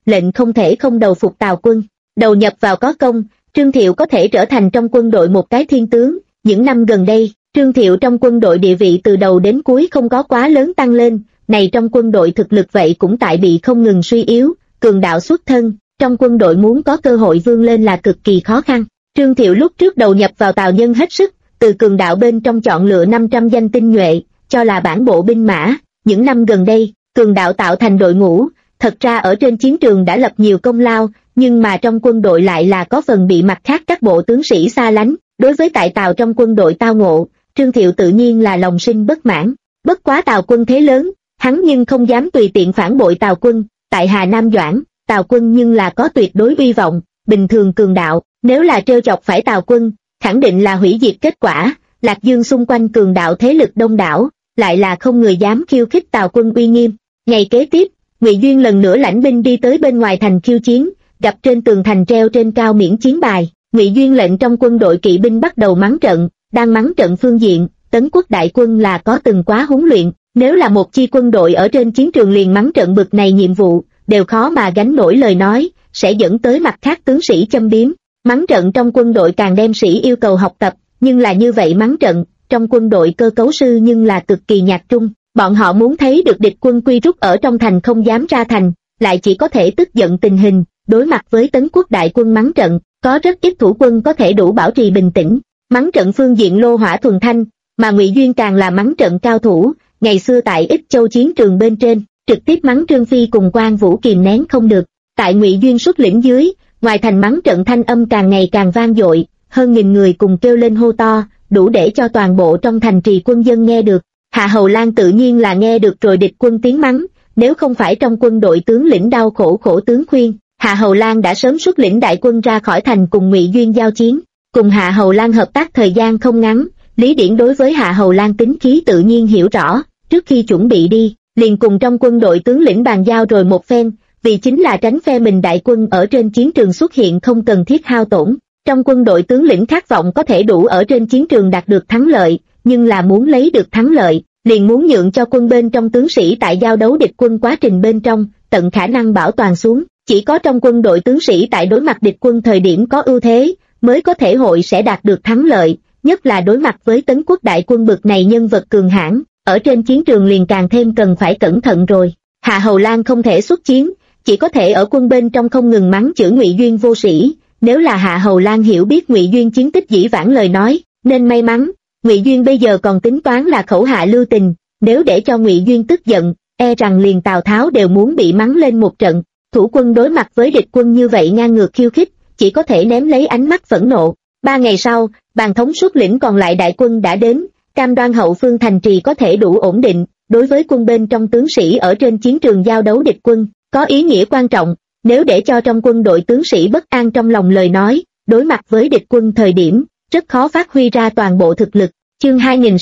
lệnh không thể không đầu phục Tào quân. Đầu nhập vào có công, Trương Thiệu có thể trở thành trong quân đội một cái thiên tướng. Những năm gần đây, Trương Thiệu trong quân đội địa vị từ đầu đến cuối không có quá lớn tăng lên, này trong quân đội thực lực vậy cũng tại bị không ngừng suy yếu, cường đạo xuất thân, trong quân đội muốn có cơ hội vươn lên là cực kỳ khó khăn. Trương Thiệu lúc trước đầu nhập vào Tào Nhân hết sức, từ cường đạo bên trong chọn lựa 500 danh tinh nhuệ, cho là bản bộ binh mã. Những năm gần đây, cường đạo tạo thành đội ngũ, thật ra ở trên chiến trường đã lập nhiều công lao, nhưng mà trong quân đội lại là có phần bị mặt khác các bộ tướng sĩ xa lánh. Đối với tại Tào trong quân đội tao ngộ, Trương Thiệu tự nhiên là lòng sinh bất mãn. Bất quá Tào quân thế lớn, hắn nhưng không dám tùy tiện phản bội Tào quân. Tại Hà Nam Doãn, Tào quân nhưng là có tuyệt đối uy vọng, bình thường cường đạo, nếu là trêu chọc phải Tào quân, khẳng định là hủy diệt kết quả. Lạc Dương xung quanh cường đạo thế lực đông đảo, lại là không người dám khiêu khích Tào quân uy nghiêm. Ngày kế tiếp, Ngụy Duyên lần nữa lãnh binh đi tới bên ngoài thành khiêu chiến, gặp trên tường thành treo trên cao miễn chiến bài. Ngụy Duyên lệnh trong quân đội kỵ binh bắt đầu mắng trận, đang mắng trận phương diện, Tấn Quốc đại quân là có từng quá huấn luyện, nếu là một chi quân đội ở trên chiến trường liền mắng trận bực này nhiệm vụ, đều khó mà gánh nổi lời nói, sẽ dẫn tới mặt khác tướng sĩ châm biếm. Mắng trận trong quân đội càng đem sĩ yêu cầu học tập, nhưng là như vậy mắng trận, trong quân đội cơ cấu sư nhưng là cực kỳ nhạt trung, bọn họ muốn thấy được địch quân quy rút ở trong thành không dám ra thành, lại chỉ có thể tức giận tình hình, đối mặt với Tấn Quốc đại quân mắng trận, có rất ít thủ quân có thể đủ bảo trì bình tĩnh. Mắng trận phương diện lô hỏa thuần thanh, mà Ngụy Duyên càng là mắng trận cao thủ, ngày xưa tại Ích Châu chiến trường bên trên, trực tiếp mắng Trương Phi cùng Quan Vũ kìm nén không được. Tại Ngụy Duyên xuất lĩnh dưới, ngoài thành mắng trận thanh âm càng ngày càng vang dội, hơn 1000 người cùng kêu lên hô to, đủ để cho toàn bộ trong thành trì quân dân nghe được. Hạ Hầu Lan tự nhiên là nghe được rồi địch quân tiếng mắng, nếu không phải trong quân đội tướng lĩnh đau khổ tướng khuyên, Hạ Hầu Lan đã sớm xuất lĩnh đại quân ra khỏi thành cùng Ngụy Duyên giao chiến. Cùng Hạ Hầu Lan hợp tác thời gian không ngắn, Lý Điển đối với Hạ Hầu Lan tính khí tự nhiên hiểu rõ, trước khi chuẩn bị đi, liền cùng trong quân đội tướng lĩnh bàn giao rồi một phen, vì chính là tránh phe mình đại quân ở trên chiến trường xuất hiện không cần thiết hao tổn. Trong quân đội tướng lĩnh khát vọng có thể đủ ở trên chiến trường đạt được thắng lợi, nhưng là muốn lấy được thắng lợi, liền muốn nhượng cho quân bên trong tướng sĩ tại giao đấu địch quân quá trình bên trong, tận khả năng bảo toàn xuống. Chỉ có trong quân đội tướng sĩ tại đối mặt địch quân thời điểm có ưu thế, mới có thể hội sẽ đạt được thắng lợi, nhất là đối mặt với Tấn Quốc đại quân bực này nhân vật cường hãn, ở trên chiến trường liền càng thêm cần phải cẩn thận rồi. Hạ Hầu Lan không thể xuất chiến, chỉ có thể ở quân bên trong không ngừng mắng chửi Ngụy Duyên vô sĩ. Nếu là Hạ Hầu Lan hiểu biết Ngụy Duyên chiến tích dĩ vãng lời nói, nên may mắn, Ngụy Duyên bây giờ còn tính toán là khẩu hạ lưu tình, nếu để cho Ngụy Duyên tức giận, e rằng liền Tào Tháo đều muốn bị mắng lên một trận. Thủ quân đối mặt với địch quân như vậy ngang ngược khiêu khích, chỉ có thể ném lấy ánh mắt phẫn nộ. 3 ngày sau, Bàn Thống xuất lĩnh còn lại đại quân đã đến, cam đoan hậu phương thành trì có thể đủ ổn định. Đối với quân bên trong tướng sĩ ở trên chiến trường giao đấu địch quân, có ý nghĩa quan trọng. Nếu để cho trong quân đội tướng sĩ bất an trong lòng lời nói, đối mặt với địch quân thời điểm, rất khó phát huy ra toàn bộ thực lực. Chương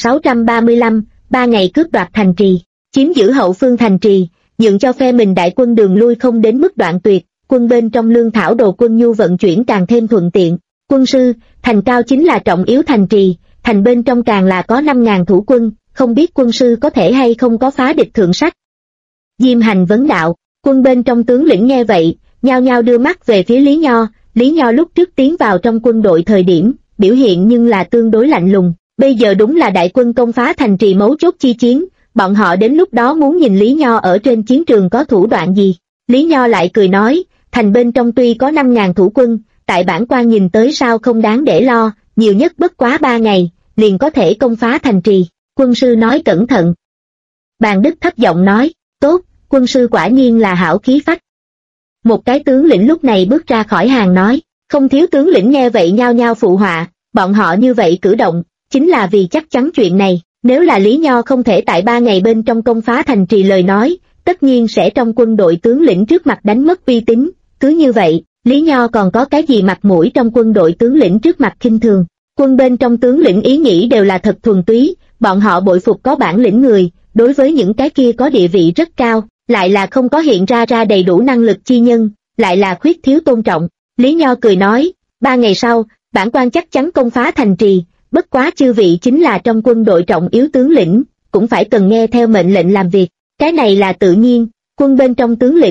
2635, 3 ngày cướp đoạt thành trì, chiếm giữ hậu phương thành trì, nhượng cho phe mình đại quân đường lui không đến mức đoạn tuyệt, quân bên trong lương thảo đồ quân nhu vận chuyển càng thêm thuận tiện. Quân sư, thành cao chính là trọng yếu thành trì, thành bên trong càng là có 5.000 thủ quân, không biết quân sư có thể hay không có phá địch thượng sách. Diêm Hành vấn đạo. Quân bên trong tướng lĩnh nghe vậy, nhao nhao đưa mắt về phía Lý Nho. Lý Nho lúc trước tiến vào trong quân đội thời điểm, biểu hiện nhưng là tương đối lạnh lùng, bây giờ đúng là đại quân công phá thành trì mấu chốt chi chiến, bọn họ đến lúc đó muốn nhìn Lý Nho ở trên chiến trường có thủ đoạn gì. Lý Nho lại cười nói, thành bên trong tuy có 5.000 thủ quân, tại bản quan nhìn tới sao không đáng để lo, nhiều nhất bất quá 3 ngày, liền có thể công phá thành trì. Quân sư nói cẩn thận. Bàn Đức thấp giọng nói, tốt. Quân sư quả nhiên là hảo khí phách. Một cái tướng lĩnh lúc này bước ra khỏi hàng nói, không thiếu tướng lĩnh nghe vậy nhao nhao phụ họa, bọn họ như vậy cử động, chính là vì chắc chắn chuyện này, nếu là Lý Nho không thể tại 3 ngày bên trong công phá thành trì lời nói, tất nhiên sẽ trong quân đội tướng lĩnh trước mặt đánh mất uy tín, cứ như vậy, Lý Nho còn có cái gì mặt mũi trong quân đội tướng lĩnh trước mặt khinh thường. Quân bên trong tướng lĩnh ý nghĩ đều là thật thuần túy, bọn họ bội phục có bản lĩnh người, đối với những cái kia có địa vị rất cao, lại là không có hiện ra đầy đủ năng lực chi nhân, lại là khuyết thiếu tôn trọng. Lý Nho cười nói, 3 ngày sau, bản quan chắc chắn công phá thành trì, bất quá chư vị chính là trong quân đội trọng yếu tướng lĩnh, cũng phải cần nghe theo mệnh lệnh làm việc, cái này là tự nhiên. Quân bên trong tướng lĩnh,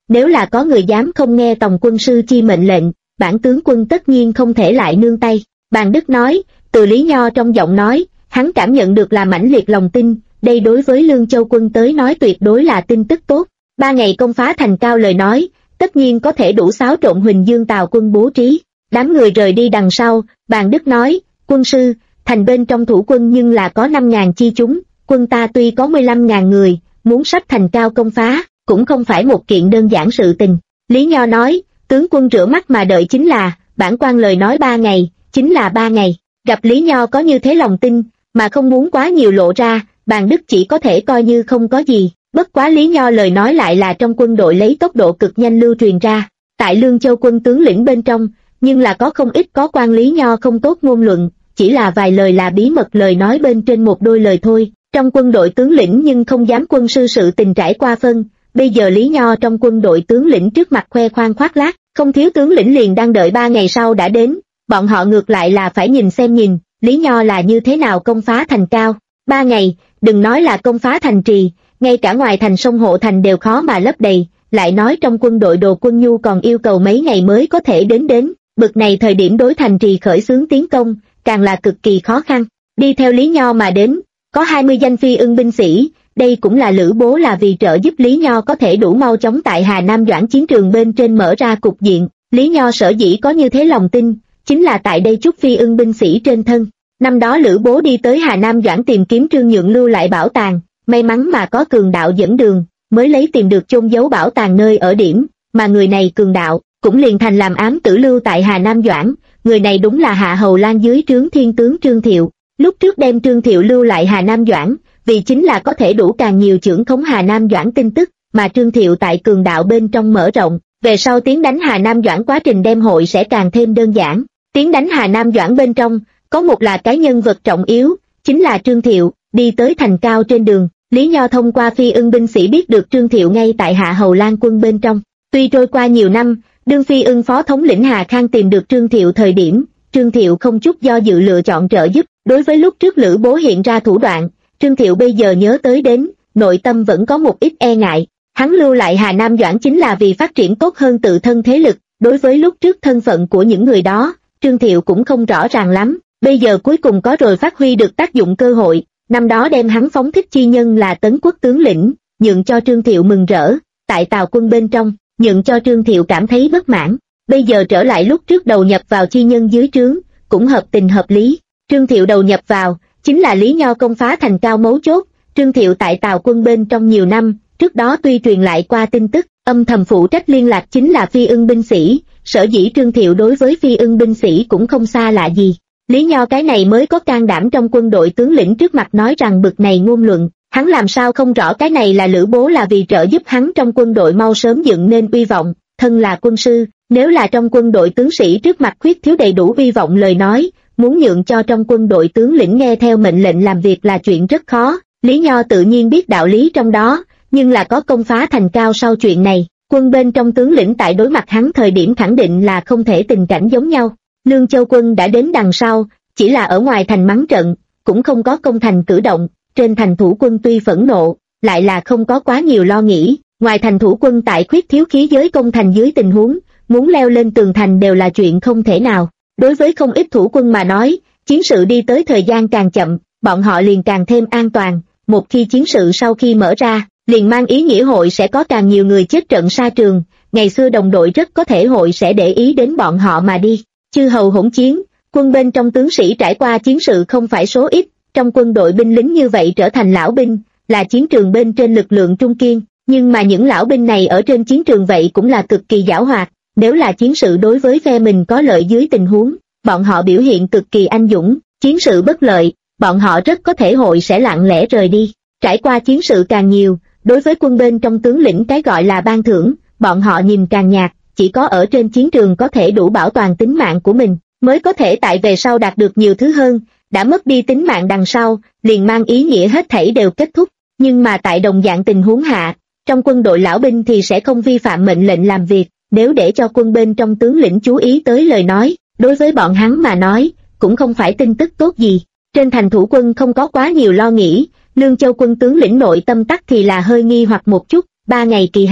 nếu là có người dám không nghe Tòng quân sư chi mệnh lệnh, bản tướng quân tất nhiên không thể lại nương tay. Bàn Đức nói, từ Lý Nho trong giọng nói, hắn cảm nhận được là mãnh liệt lòng tin, đây đối với Lương Châu quân tới nói tuyệt đối là tin tức tốt. 3 ngày công phá thành Cao lời nói, tất nhiên có thể đủ xáo trộn Huỳnh Dương Tào quân bố trí. Đám người rời đi đằng sau, Bàn Đức nói, quân sư, thành bên trong thủ quân nhưng là có 5.000 chi chúng, quân ta tuy có 15.000 người, muốn sắp thành Cao công phá, cũng không phải một kiện đơn giản sự tình. Lý Nho nói, tướng quân rửa mắt mà đợi chính là, bản quan lời nói 3 ngày, chính là 3 ngày. Gặp Lý Nho có như thế lòng tin, mà không muốn quá nhiều lộ ra, Bàn Đức chỉ có thể coi như không có gì. Bất quá Lý Nho lời nói lại là trong quân đội lấy tốc độ cực nhanh lưu truyền ra. Tại Lương Châu quân tướng lĩnh bên trong, nhưng là có không ít có quan Lý Nho không tốt ngôn luận, chỉ là vài lời là bí mật lời nói bên trên một đôi lời thôi. Trong quân đội tướng lĩnh nhưng không dám quân sư sự tình trải qua phân, bây giờ Lý Nho trong quân đội tướng lĩnh trước mặt khoe khoang khoác lác, không thiếu tướng lĩnh liền đang đợi 3 ngày sau đã đến, bọn họ ngược lại là phải nhìn xem nhìn, Lý Nho là như thế nào công phá thành Cao. 3 ngày, đừng nói là công phá thành trì, ngay cả ngoài thành sông hộ thành đều khó mà lấp đầy, lại nói trong quân đội Đồ Quân Nhu còn yêu cầu mấy ngày mới có thể đến, bực này thời điểm đối thành trì khởi xướng tiến công, càng là cực kỳ khó khăn. Đi theo Lý Nho mà đến, có 20 danh phi ưng binh sĩ, đây cũng là Lữ Bố là vì trợ giúp Lý Nho có thể đủ mau chóng tại Hà Nam Doãn chiến trường bên trên mở ra cục diện. Lý Nho sở dĩ có như thế lòng tin, chính là tại đây chút phi ưng binh sĩ trên thân. Năm đó Lữ Bố đi tới Hà Nam Doãn tìm kiếm Trương Nhượng lưu lại bảo tàng, may mắn mà có cường đạo dẫn đường, mới lấy tìm được chôn giấu bảo tàng nơi ở điểm, mà người này cường đạo, cũng liền thành làm ám tử lưu tại Hà Nam Doãn, người này đúng là Hạ Hầu Lan dưới trướng thiên tướng Trương Thiệu. Lúc trước đem Trương Thiệu lưu lại Hà Nam Doãn, vì chính là có thể đủ càng nhiều chưởng khống Hà Nam Doãn tin tức, mà Trương Thiệu tại cường đạo bên trong mở rộng, về sau tiến đánh Hà Nam Doãn quá trình đem hội sẽ càng thêm đơn giản. Tiến đánh Hà Nam Doãn bên trong, có một là cái nhân vật trọng yếu, chính là Trương Thiệu, đi tới thành Cao trên đường, Lý Nho thông qua phi ưng binh sĩ biết được Trương Thiệu ngay tại Hạ Hầu Lan quân bên trong. Tuy trôi qua nhiều năm, đương phi ưng phó thống lĩnh Hà Khang tìm được Trương Thiệu thời điểm, Trương Thiệu không chút do dự lựa chọn trợ giúp, đối với lúc trước Lữ Bố hiện ra thủ đoạn, Trương Thiệu bây giờ nhớ tới đến, nội tâm vẫn có một ít e ngại. Hắn lưu lại Hà Nam Doãn chính là vì phát triển tốt hơn tự thân thế lực, đối với lúc trước thân phận của những người đó, Trương Thiệu cũng không rõ ràng lắm, bây giờ cuối cùng có rồi phát huy được tác dụng cơ hội. Năm đó đem hắn phóng thích chi nhân là Tấn Quốc tướng lĩnh, nhượng cho Trương Thiệu mừng rỡ, tại Tào quân bên trong, nhượng cho Trương Thiệu cảm thấy bất mãn, bây giờ trở lại lúc trước đầu nhập vào chi nhân dưới trướng, cũng hợp tình hợp lý. Trương Thiệu đầu nhập vào, chính là Lý Nho công phá thành Cao mấu chốt. Trương Thiệu tại Tào quân bên trong nhiều năm, trước đó tuy truyền lại qua tin tức, âm thầm phụ trách liên lạc chính là phi ưng binh sĩ, sở dĩ Trương Thiệu đối với phi ưng binh sĩ cũng không xa lạ gì. Lý Nho cái này mới có can đảm trong quân đội tướng lĩnh trước mặt nói rằng bực này ngôn luận, hắn làm sao không rõ cái này là Lữ Bố là vì trợ giúp hắn trong quân đội mau sớm dựng nên uy vọng, thân là quân sư, nếu là trong quân đội tướng sĩ trước mặt khuyết thiếu đầy đủ uy vọng lời nói, muốn nhượng cho trong quân đội tướng lĩnh nghe theo mệnh lệnh làm việc là chuyện rất khó. Lý Nho tự nhiên biết đạo lý trong đó, nhưng là có công phá thành Cao sau chuyện này, quân bên trong tướng lĩnh tại đối mặt hắn thời điểm khẳng định là không thể tình cảnh giống nhau. Lương Châu quân đã đến đằng sau, chỉ là ở ngoài thành mắng trận, cũng không có công thành cử động, trên thành thủ quân tuy phẫn nộ, lại là không có quá nhiều lo nghĩ, ngoài thành thủ quân tại khuyết thiếu khí giới công thành dưới tình huống, muốn leo lên tường thành đều là chuyện không thể nào. Đối với không ít thủ quân mà nói, chiến sự đi tới thời gian càng chậm, bọn họ liền càng thêm an toàn, một khi chiến sự sau khi mở ra, liền mang ý nghĩa hội sẽ có càng nhiều người chết trận sa trường, ngày xưa đồng đội rất có thể hội sẽ để ý đến bọn họ mà đi. Chư hầu hỗn chiến, quân bên trong tướng sĩ trải qua chiến sự không phải số ít, trong quân đội binh lính như vậy trở thành lão binh, là chiến trường bên trên lực lượng trung kiên, nhưng mà những lão binh này ở trên chiến trường vậy cũng là cực kỳ giảo hoạt, nếu là chiến sự đối với phe mình có lợi dưới tình huống, bọn họ biểu hiện cực kỳ anh dũng, chiến sự bất lợi, bọn họ rất có thể hội sẽ lặng lẽ rời đi. Trải qua chiến sự càng nhiều, đối với quân bên trong tướng lĩnh cái gọi là ban thưởng, bọn họ nhìn càng nhạt, chỉ có ở trên chiến trường có thể đủ bảo toàn tính mạng của mình, mới có thể tại về sau đạt được nhiều thứ hơn, đã mất đi tính mạng đằng sau, liền mang ý nghĩa hết thảy đều kết thúc, nhưng mà tại đồng dạng tình huống hạ, trong quân đội lão binh thì sẽ không vi phạm mệnh lệnh làm việc, nếu để cho quân bên trong tướng lĩnh chú ý tới lời nói, đối với bọn hắn mà nói, cũng không phải tin tức tốt gì. Trên thành thủ quân không có quá nhiều lo nghĩ, Lương Châu quân tướng lĩnh nội tâm tắc thì là hơi nghi hoặc một chút, 3 ngày kỳ hạn,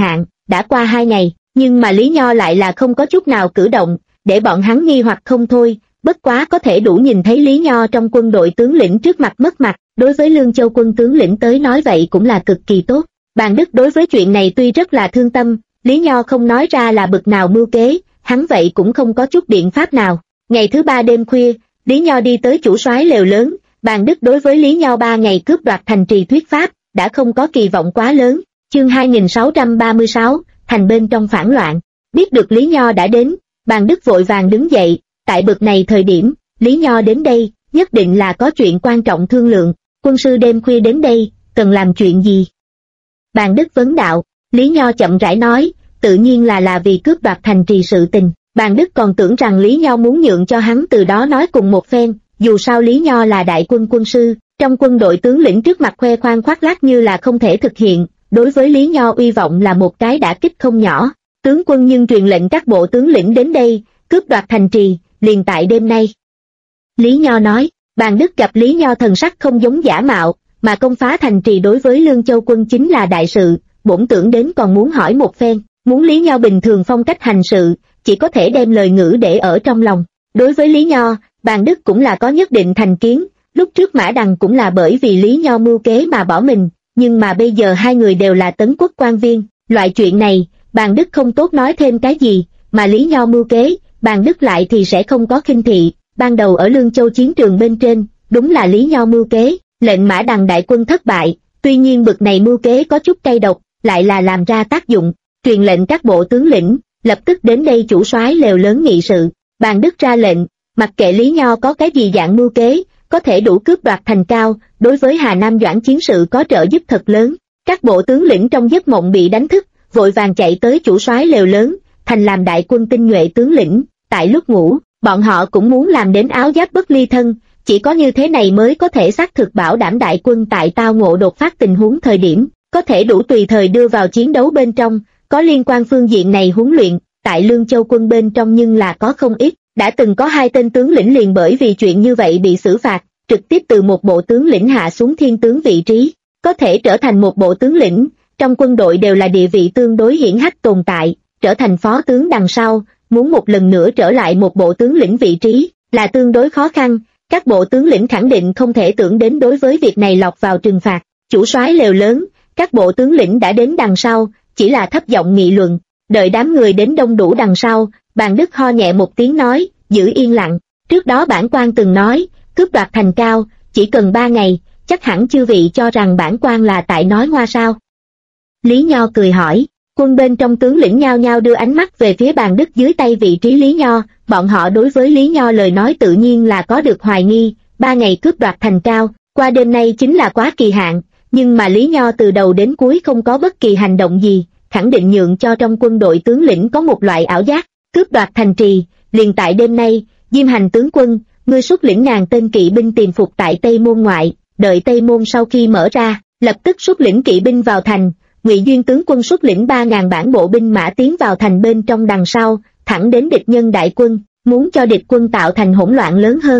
đã qua 2 ngày, nhưng mà Lý Nho lại là không có chút nào cử động, để bọn hắn nghi hoặc không thôi, bất quá có thể đủ nhìn thấy Lý Nho trong quân đội tướng lĩnh trước mặt mất mặt, đối với Lương Châu quân tướng lĩnh tới nói vậy cũng là cực kỳ tốt. Bàn Đức đối với chuyện này tuy rất là thương tâm, Lý Nho không nói ra là bực nào mưu kế, hắn vậy cũng không có chút biện pháp nào. Ngày thứ 3 đêm khuya, Lý Nho đi tới chủ soái lều lớn, Bàn Đức đối với Lý Nho 3 ngày cướp đoạt thành trì thuyết pháp, đã không có kỳ vọng quá lớn. Chương 2636, thành bên trong phản loạn. Biết được Lý Nho đã đến, Bàn Đức vội vàng đứng dậy, tại bực này thời điểm, Lý Nho đến đây, nhất định là có chuyện quan trọng thương lượng, quân sư đêm khuya đến đây, cần làm chuyện gì? Bàn Đức vấn đạo, Lý Nho chậm rãi nói, tự nhiên là vì cướp đoạt thành trì sự tình. Bàn Đức còn tưởng rằng Lý Nho muốn nhượng cho hắn từ đó nói cùng một phen, dù sao Lý Nho là đại quân quân sư, trong quân đội tướng lĩnh trước mặt khoe khoang khoác lác như là không thể thực hiện, đối với Lý Nho uy vọng là một cái đả kích không nhỏ. Tướng quân nhưng truyền lệnh các bộ tướng lĩnh đến đây, cướp đoạt thành trì, liền tại đêm nay. Lý Nho nói, Bàn Đức gặp Lý Nho thần sắc không giống giả mạo, mà công phá thành trì đối với Lương Châu quân chính là đại sự, bổn tưởng đến còn muốn hỏi một phen, muốn Lý Nho bình thường phong cách hành sự, chỉ có thể đem lời ngữ để ở trong lòng. Đối với Lý Nho, Bàn Đức cũng là có nhất định thành kiến, lúc trước Mã Đằng cũng là bởi vì Lý Nho mưu kế mà bỏ mình, nhưng mà bây giờ hai người đều là tấn quốc quan viên, loại chuyện này, Bàn Đức không tốt nói thêm cái gì, mà Lý Nho mưu kế, Bàn Đức lại thì sẽ không có khinh thị. Ban đầu ở Lương Châu chiến trường bên trên, đúng là Lý Nho mưu kế, lệnh Mã Đằng đại quân thất bại, tuy nhiên bực này mưu kế có chút cay độc, lại là làm ra tác dụng, truyền lệnh các bộ tướng lĩnh, lập tức đến đây chủ soái lều lớn nghị sự. Bàn Đức ra lệnh, mặc kệ Lý Nho có cái gì dạng mưu kế, có thể đủ cướp đoạt thành cao, đối với Hà Nam Doãn chiến sự có trợ giúp thật lớn. Các bộ tướng lĩnh trong giấc mộng bị đánh thức, vội vàng chạy tới chủ soái lều lớn, thành làm đại quân tinh nhuệ tướng lĩnh. Tại lúc ngủ, bọn họ cũng muốn làm đến áo giáp bất ly thân, chỉ có như thế này mới có thể xác thực bảo đảm đại quân tại tao ngộ đột phát tình huống thời điểm, có thể đủ tùy thời đưa vào chiến đấu bên trong. Có liên quan phương diện này huấn luyện, tại Lương Châu quân bên trong nhưng là có không ít, đã từng có 2 tên tướng lĩnh liền bởi vì chuyện như vậy bị xử phạt, trực tiếp từ một bộ tướng lĩnh hạ xuống thiên tướng vị trí, có thể trở thành một bộ tướng lĩnh, trong quân đội đều là địa vị tương đối hiển hách tồn tại, trở thành phó tướng đằng sau, muốn một lần nữa trở lại một bộ tướng lĩnh vị trí, là tương đối khó khăn, các bộ tướng lĩnh khẳng định không thể tưởng đến đối với việc này lọt vào trừng phạt. Chủ soái lều lớn, các bộ tướng lĩnh đã đến đằng sau, chỉ là thấp giọng nghị luận, đợi đám người đến đông đủ đằng sau, Bàn Đức ho nhẹ một tiếng nói, giữ yên lặng, trước đó bản quan từng nói, cướp đoạt thành cao, chỉ cần 3 ngày, chắc hẳn chư vị cho rằng bản quan là tại nói hoa sao. Lý Nho cười hỏi, quân bên trong tướng lĩnh nhao nhao đưa ánh mắt về phía Bàn Đức dưới tay vị trí Lý Nho, bọn họ đối với Lý Nho lời nói tự nhiên là có được hoài nghi, 3 ngày cướp đoạt thành cao, qua đêm nay chính là quá kỳ hạn, nhưng mà Lý Nho từ đầu đến cuối không có bất kỳ hành động gì, khẳng định nhượng cho trong quân đội tướng lĩnh có một loại ảo giác, cướp đoạt thành trì, liền tại đêm nay, Diêm Hành tướng quân, ngươi xuất lĩnh ngàn tên kỵ binh tìm phục tại Tây Môn ngoại, đợi Tây Môn sau khi mở ra, lập tức xuất lĩnh kỵ binh vào thành, Ngụy Duyên tướng quân xuất lĩnh 3.000 bản bộ binh mã tiến vào thành bên trong đằng sau, thẳng đến địch nhân đại quân, muốn cho địch quân tạo thành hỗn loạn lớn hơn.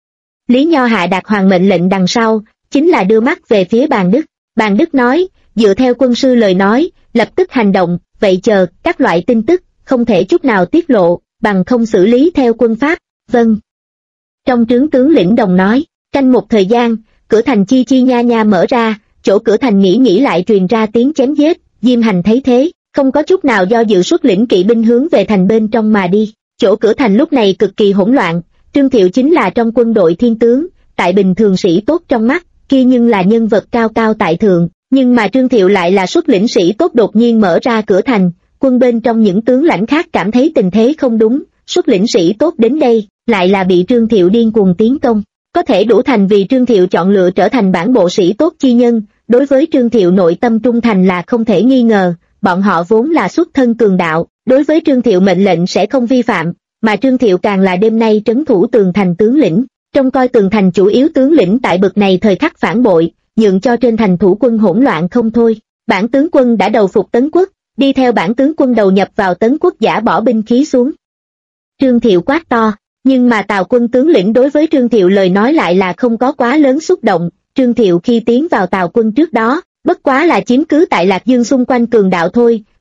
Lý Nho hạ đạt hoàng mệnh lệnh đằng sau, chính là đưa mắt về phía Bàn Đức. Bàn Đức nói, dựa theo quân sư lời nói, lập tức hành động, vậy chờ, các loại tin tức, không thể chút nào tiết lộ, bằng không xử lý theo quân pháp, vâng. Trong trướng tướng lĩnh đồng nói, canh một thời gian, cửa thành chi chi nha nha mở ra, chỗ cửa thành nghĩ lại truyền ra tiếng chém giết, Diêm Hành thấy thế, không có chút nào do dự xuất lĩnh kỵ binh hướng về thành bên trong mà đi, chỗ cửa thành lúc này cực kỳ hỗn loạn, Trương Thiệu chính là trong quân đội thiên tướng, tại bình thường sĩ tốt trong mắt, kia nhưng là nhân vật cao cao tại thượng, nhưng mà Trương Thiệu lại là xuất lĩnh sĩ tốt đột nhiên mở ra cửa thành, quân bên trong những tướng lãnh khác cảm thấy tình thế không đúng, xuất lĩnh sĩ tốt đến đây, lại là bị Trương Thiệu điên cuồng tiến công, có thể đủ thành vì Trương Thiệu chọn lựa trở thành bản bộ sĩ tốt chi nhân, đối với Trương Thiệu nội tâm trung thành là không thể nghi ngờ, bọn họ vốn là xuất thân cường đạo, đối với Trương Thiệu mệnh lệnh sẽ không vi phạm, mà Trương Thiệu càng là đêm nay trấn thủ tường thành tướng lĩnh, trông coi tường thành chủ yếu tướng lĩnh tại bực này thời khắc phản bội, nhượng cho trên thành thủ quân hỗn loạn không thôi. Bản tướng quân đã đầu phục Tấn Quốc, đi theo bản tướng quân đầu nhập vào Tấn Quốc giả bỏ binh khí xuống. Trương Thiệu quát to, nhưng mà Tào quân tướng lĩnh đối với Trương Thiệu lời nói lại là không có quá lớn xúc động. Trương Thiệu khi tiến vào Tào quân trước đó, bất quá là chiếm cứ tại Lạc Dương xung quanh cường đạo thôi,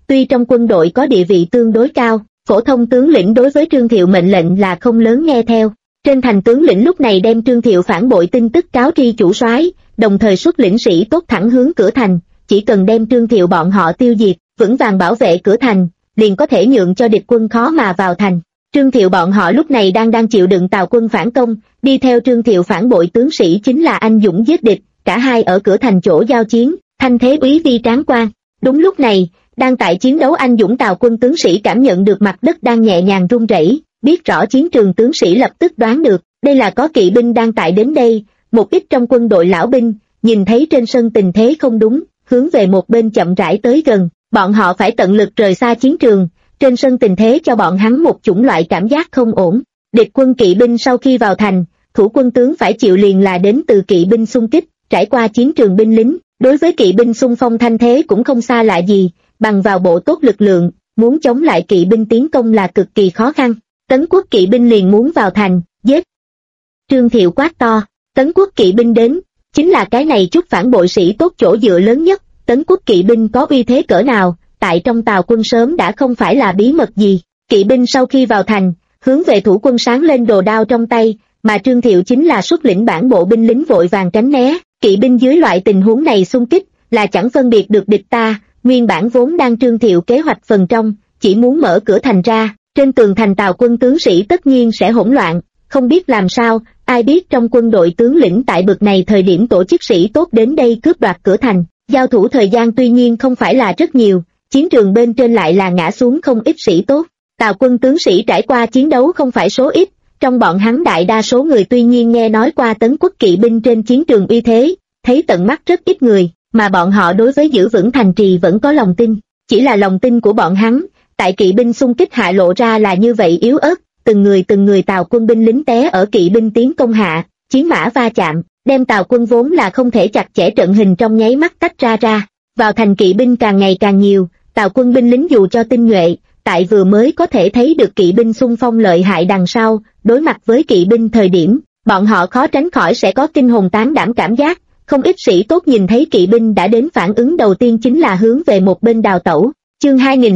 tuy trong quân đội có địa vị tương đối cao, phổ thông tướng lĩnh đối với Trương Thiệu mệnh lệnh là không lớn nghe theo. Trên thành tướng lĩnh lúc này đem Trương Thiệu phản bội tin tức cáo tri chủ soái, đồng thời xuất lĩnh sĩ tốt thẳng hướng cửa thành, chỉ cần đem Trương Thiệu bọn họ tiêu diệt, vững vàng bảo vệ cửa thành, liền có thể nhượng cho địch quân khó mà vào thành. Trương Thiệu bọn họ lúc này đang chịu đựng Tào quân phản công, đi theo Trương Thiệu phản bội tướng sĩ chính là anh dũng giết địch, cả hai ở cửa thành chỗ giao chiến, thanh thế úy vi tráng quan. Đúng lúc này, đang tại chiến đấu anh dũng Tào quân tướng sĩ cảm nhận được mặt đất đang nhẹ nhàng rung rẩy, biết rõ chiến trường tướng sĩ lập tức đoán được, đây là có kỵ binh đang tại đến đây. Một ít trong quân đội lão binh, nhìn thấy trên sân tình thế không đúng, hướng về một bên chậm rãi tới gần, bọn họ phải tận lực rời xa chiến trường, trên sân tình thế cho bọn hắn một chủng loại cảm giác không ổn. Địch quân kỵ binh sau khi vào thành, thủ quân tướng phải chịu liền là đến từ kỵ binh xung kích, trải qua chiến trường binh lính, đối với kỵ binh xung phong thanh thế cũng không xa lạ gì, bằng vào bộ tốt lực lượng, muốn chống lại kỵ binh tiến công là cực kỳ khó khăn. Tấn quốc kỵ binh liền muốn vào thành, giết. Trương Thiệu quát to, Tấn quốc kỵ binh đến, chính là cái này chút phản bội sĩ tốt chỗ dựa lớn nhất. Tấn quốc kỵ binh có uy thế cỡ nào, tại trong Tào quân sớm đã không phải là bí mật gì. Kỵ binh sau khi vào thành, hướng về thủ quân sáng lên đồ đao trong tay, mà Trương Thiệu chính là xuất lĩnh bản bộ binh lính vội vàng tránh né. Kỵ binh dưới loại tình huống này xung kích, là chẳng phân biệt được địch ta, nguyên bản vốn đang Trương Thiệu kế hoạch phần trong, chỉ muốn mở cửa thành ra, trên tường thành Tào quân tướng sĩ tất nhiên sẽ hỗn loạn, không biết làm sao, ai biết trong quân đội tướng lĩnh tại bực này thời điểm tổ chức sĩ tốt đến đây cướp đoạt cửa thành. Giao thủ thời gian tuy nhiên không phải là rất nhiều, chiến trường bên trên lại là ngã xuống không ít sĩ tốt. Tào quân tướng sĩ trải qua chiến đấu không phải số ít, trong bọn hắn đại đa số người tuy nhiên nghe nói qua Tấn quốc kỵ binh trên chiến trường uy thế, thấy tận mắt rất ít người, mà bọn họ đối với giữ vững thành trì vẫn có lòng tin. Chỉ là lòng tin của bọn hắn, tại kỵ binh xung kích hạ lộ ra là như vậy yếu ớt, từng người Tào quân binh lính té ở kỵ binh tiến công hạ, chiến mã va chạm, đem Tào quân vốn là không thể chặt chẽ trận hình trong nháy mắt tách ra. Vào thành kỵ binh càng ngày càng nhiều, Tào quân binh lính dù cho tinh nhuệ, tại vừa mới có thể thấy được kỵ binh xung phong lợi hại đằng sau, đối mặt với kỵ binh thời điểm, bọn họ khó tránh khỏi sẽ có kinh hồn tán đảm cảm giác. Không ít sĩ tốt nhìn thấy kỵ binh đã đến phản ứng đầu tiên chính là hướng về một bên đào tẩu. Chương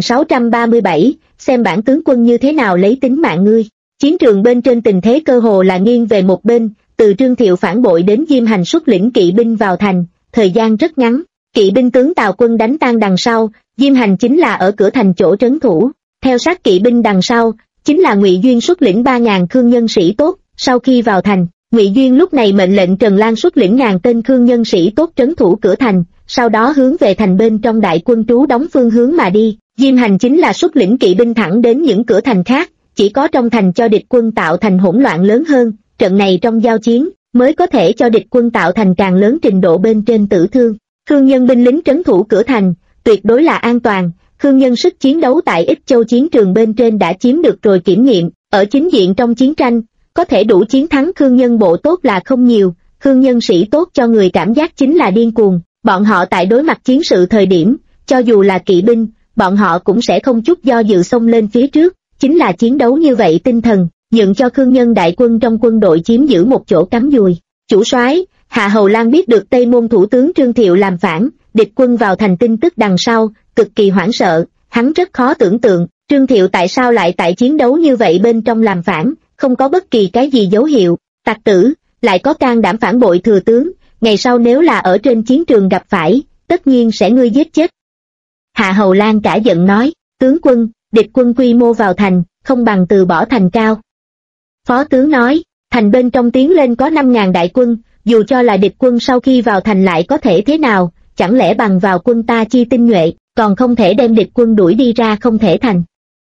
2637, xem bản tướng quân như thế nào lấy tính mạng ngươi. Chiến trường bên trên tình thế cơ hồ là nghiêng về một bên, từ Trương Thiệu phản bội đến Diêm Hành xuất lĩnh kỵ binh vào thành, thời gian rất ngắn. Kỵ binh tướng Tào quân đánh tan đằng sau, Diêm Hành chính là ở cửa thành chỗ trấn thủ. Theo sát kỵ binh đằng sau, chính là Ngụy Duyên xuất lĩnh 3.000 khương nhân sĩ tốt. Sau khi vào thành, Ngụy Duyên lúc này mệnh lệnh Trần Lan xuất lĩnh 1000 tên khương nhân sĩ tốt trấn thủ cửa thành, sau đó hướng về thành bên trong đại quân trú đóng phương hướng mà đi. Diêm Hành chính là xuất lĩnh kỵ binh thẳng đến những cửa thành khác, chỉ có trong thành cho địch quân tạo thành hỗn loạn lớn hơn, trận này trong giao chiến mới có thể cho địch quân tạo thành càng lớn trình độ bên trên tử thương. Khương nhân binh lính trấn thủ cửa thành, tuyệt đối là an toàn. Khương nhân sức chiến đấu tại Ích Châu chiến trường bên trên đã chiếm được rồi kiểm nghiệm, ở chính diện trong chiến tranh, có thể đủ chiến thắng Khương nhân bộ tốt là không nhiều. Khương nhân sĩ tốt cho người cảm giác chính là điên cuồng, bọn họ tại đối mặt chiến sự thời điểm, cho dù là kỵ binh, bọn họ cũng sẽ không chút do dự xông lên phía trước, chính là chiến đấu như vậy tinh thần, nhượng cho Khương nhân đại quân trong quân đội chiếm giữ một chỗ cắm dùi. Chủ soái, Hạ Hầu Lan biết được Tây Môn thủ tướng Trương Thiệu làm phản, địch quân vào thành tin tức đằng sau, cực kỳ hoảng sợ, hắn rất khó tưởng tượng, Trương Thiệu tại sao lại tại chiến đấu như vậy bên trong làm phản, không có bất kỳ cái gì dấu hiệu, tặc tử, lại có can đảm phản bội thừa tướng, ngày sau nếu là ở trên chiến trường gặp phải, tất nhiên sẽ ngươi giết chết. Hạ Hầu Lan cả giận nói, tướng quân, địch quân quy mô vào thành, không bằng từ bỏ thành cao. Phó tướng nói, thành bên trong tiến lên có 5.000 đại quân, dù cho là địch quân sau khi vào thành lại có thể thế nào, chẳng lẽ bằng vào quân ta chi tinh nhuệ, còn không thể đem địch quân đuổi đi ra không thể thành.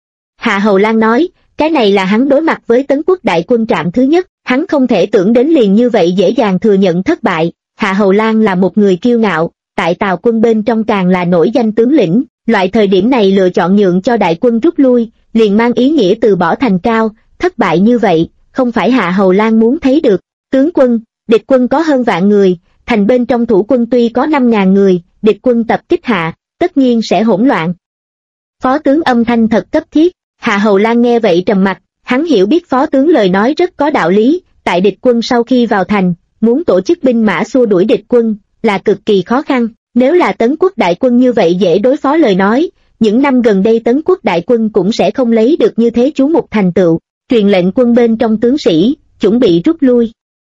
Hạ Hầu Lan nói, cái này là hắn đối mặt với Tấn quốc đại quân trạm thứ nhất, hắn không thể tưởng đến liền như vậy dễ dàng thừa nhận thất bại. Hạ Hầu Lan là một người kiêu ngạo, tại Tào quân bên trong càng là nổi danh tướng lĩnh, loại thời điểm này lựa chọn nhượng cho đại quân rút lui, liền mang ý nghĩa từ bỏ thành cao, thất bại như vậy, không phải Hạ Hầu Lan muốn thấy được. Tướng quân, địch quân có hơn vạn người, thành bên trong thủ quân tuy có 5.000 người, địch quân tập kích hạ, tất nhiên sẽ hỗn loạn. Phó tướng âm thanh thật cấp thiết, Hạ Hầu Lan nghe vậy trầm mặt, hắn hiểu biết phó tướng lời nói rất có đạo lý, tại địch quân sau khi vào thành, muốn tổ chức binh mã xua đuổi địch quân, là cực kỳ khó khăn, nếu là Tấn quốc đại quân như vậy dễ đối phó lời nói, những năm gần đây Tấn quốc đại quân cũng sẽ không lấy được như thế chú mục thành tựu, truyền lệnh quân bên trong tướng sĩ, chuẩn bị rút lui.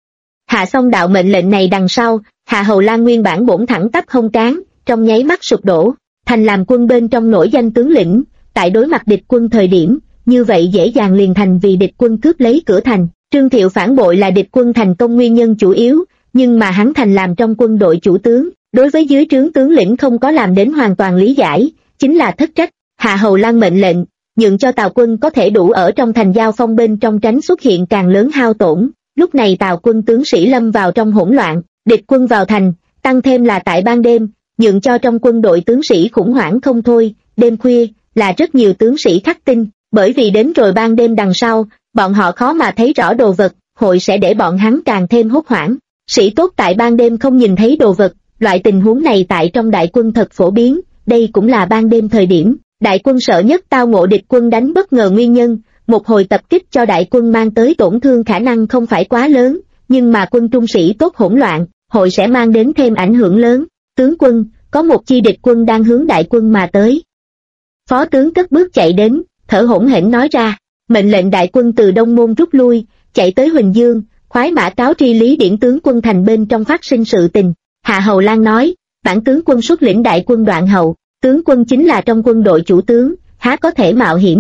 Hạ xong đạo mệnh lệnh này đằng sau, Hạ Hầu Lan nguyên bản bổn thẳng tắp hông trán, trong nháy mắt sụp đổ, thành làm quân bên trong nổi danh tướng lĩnh, tại đối mặt địch quân thời điểm, như vậy dễ dàng liền thành vì địch quân cướp lấy cửa thành. Trương Thiệu phản bội là địch quân thành công nguyên nhân chủ yếu, nhưng mà hắn thành làm trong quân đội chủ tướng, đối với dưới trướng tướng lĩnh không có làm đến hoàn toàn lý giải, chính là thất trách. Hạ Hầu Lan mệnh lệnh, nhượng cho Tào quân có thể đủ ở trong thành giao phong bên trong tránh xuất hiện càng lớn hao tổn. Lúc này Tào quân tướng sĩ lâm vào trong hỗn loạn, địch quân vào thành, tăng thêm là tại ban đêm, nhượng cho trong quân đội tướng sĩ khủng hoảng không thôi. Đêm khuya, là rất nhiều tướng sĩ khắc tinh, bởi vì đến rồi ban đêm đằng sau, bọn họ khó mà thấy rõ đồ vật, hội sẽ để bọn hắn càng thêm hốt hoảng. Sĩ tốt tại ban đêm không nhìn thấy đồ vật, loại tình huống này tại trong đại quân thật phổ biến, đây cũng là ban đêm thời điểm, đại quân sợ nhất tao ngộ địch quân đánh bất ngờ nguyên nhân. Một hồi tập kích cho đại quân mang tới tổn thương khả năng không phải quá lớn, nhưng mà quân trung sĩ tốt hỗn loạn, hội sẽ mang đến thêm ảnh hưởng lớn. Tướng quân, có một chi địch quân đang hướng đại quân mà tới. Phó tướng cất bước chạy đến, thở hổn hển nói ra, mệnh lệnh đại quân từ Đông Môn rút lui, chạy tới Huỳnh Dương, khoái mã cáo tri Lý Điển tướng quân thành bên trong phát sinh sự tình. Hạ Hầu Lan nói, bản tướng quân xuất lĩnh đại quân Đoạn Hậu, tướng quân chính là trong quân đội chủ tướng, há có thể mạo hiểm.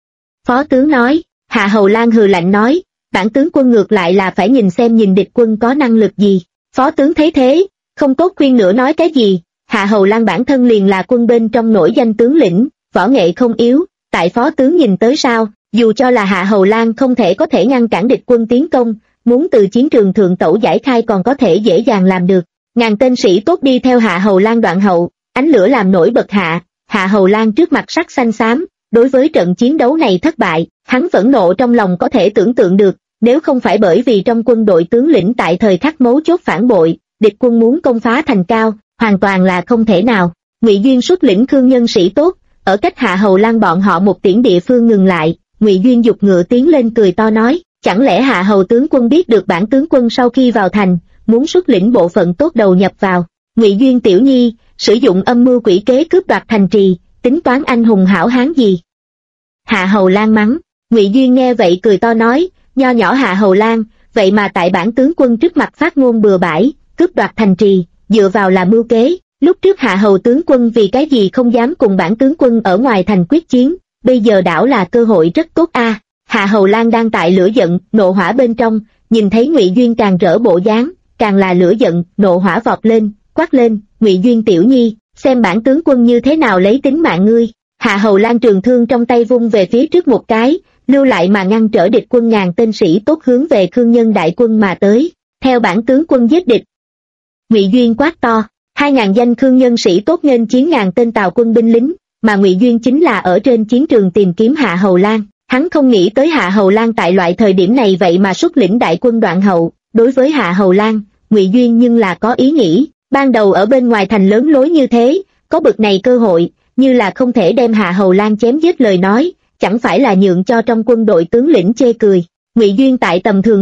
Phó tướng nói, Hạ Hầu Lan hừ lạnh nói, bản tướng quân ngược lại là phải nhìn xem nhìn địch quân có năng lực gì. Phó tướng thấy thế, không tốt khuyên nữa nói cái gì. Hạ Hầu Lan bản thân liền là quân bên trong nổi danh tướng lĩnh, võ nghệ không yếu, tại phó tướng nhìn tới sao, dù cho là Hạ Hầu Lan không thể có thể ngăn cản địch quân tiến công, muốn từ chiến trường thượng tẩu giải khai còn có thể dễ dàng làm được. Ngàn tên sĩ tốt đi theo Hạ Hầu Lan Đoạn Hậu, ánh lửa làm nổi bật Hạ Hầu Lan trước mặt sắc xanh xám. Đối với trận chiến đấu này thất bại, hắn phẫn nộ trong lòng có thể tưởng tượng được, nếu không phải bởi vì trong quân đội tướng lĩnh tại thời khắc mấu chốt phản bội, địch quân muốn công phá thành cao, hoàn toàn là không thể nào. Ngụy Duyên xuất lĩnh Khương nhân sĩ tốt, ở cách Hạ Hầu Lan bọn họ một tiễn địa phương ngừng lại, Ngụy Duyên giục ngựa tiến lên cười to nói, chẳng lẽ Hạ Hầu tướng quân biết được bản tướng quân sau khi vào thành, muốn xuất lĩnh bộ phận tốt đầu nhập vào. Ngụy Duyên tiểu nhi, sử dụng âm mưu quỷ kế cướp đoạt thành trì, tính toán anh hùng hảo hán gì? Hạ Hầu Lan mắng. Ngụy Duyên nghe vậy cười to nói, nho nhỏ Hạ Hầu Lan, vậy mà tại bản tướng quân trước mặt phát ngôn bừa bãi, cướp đoạt thành trì, dựa vào là mưu kế. Lúc trước Hạ Hầu tướng quân vì cái gì không dám cùng bản tướng quân ở ngoài thành quyết chiến, bây giờ đảo là cơ hội rất tốt a. Hạ Hầu Lan đang tại lửa giận, nộ hỏa bên trong, nhìn thấy Ngụy Duyên càng rỡ bộ dáng, càng là lửa giận, nộ hỏa vọt lên, quát lên, Ngụy Duyên tiểu nhi, xem bản tướng quân như thế nào lấy tính mạng ngươi. Hạ Hầu Lan trường thương trong tay vung về phía trước một cái, lưu lại mà ngăn trở địch quân ngàn tên sĩ tốt hướng về Khương nhân đại quân mà tới, theo bản tướng quân giết địch. Ngụy Duyên quát to, 2.000 danh Khương nhân sĩ tốt nghênh chiến ngàn tên Tào quân binh lính, mà Ngụy Duyên chính là ở trên chiến trường tìm kiếm Hạ Hầu Lan. Hắn không nghĩ tới Hạ Hầu Lan tại loại thời điểm này vậy mà xuất lĩnh đại quân Đoạn Hậu. Đối với Hạ Hầu Lan, Ngụy Duyên nhưng là có ý nghĩ, ban đầu ở bên ngoài thành lớn lối như thế, có bực này cơ hội, như là không thể đem Hạ Hầu Lan chém giết lời nói, chẳng phải là nhượng cho trong quân đội tướng lĩnh chê cười. Ngụy Duyên tại tầm thường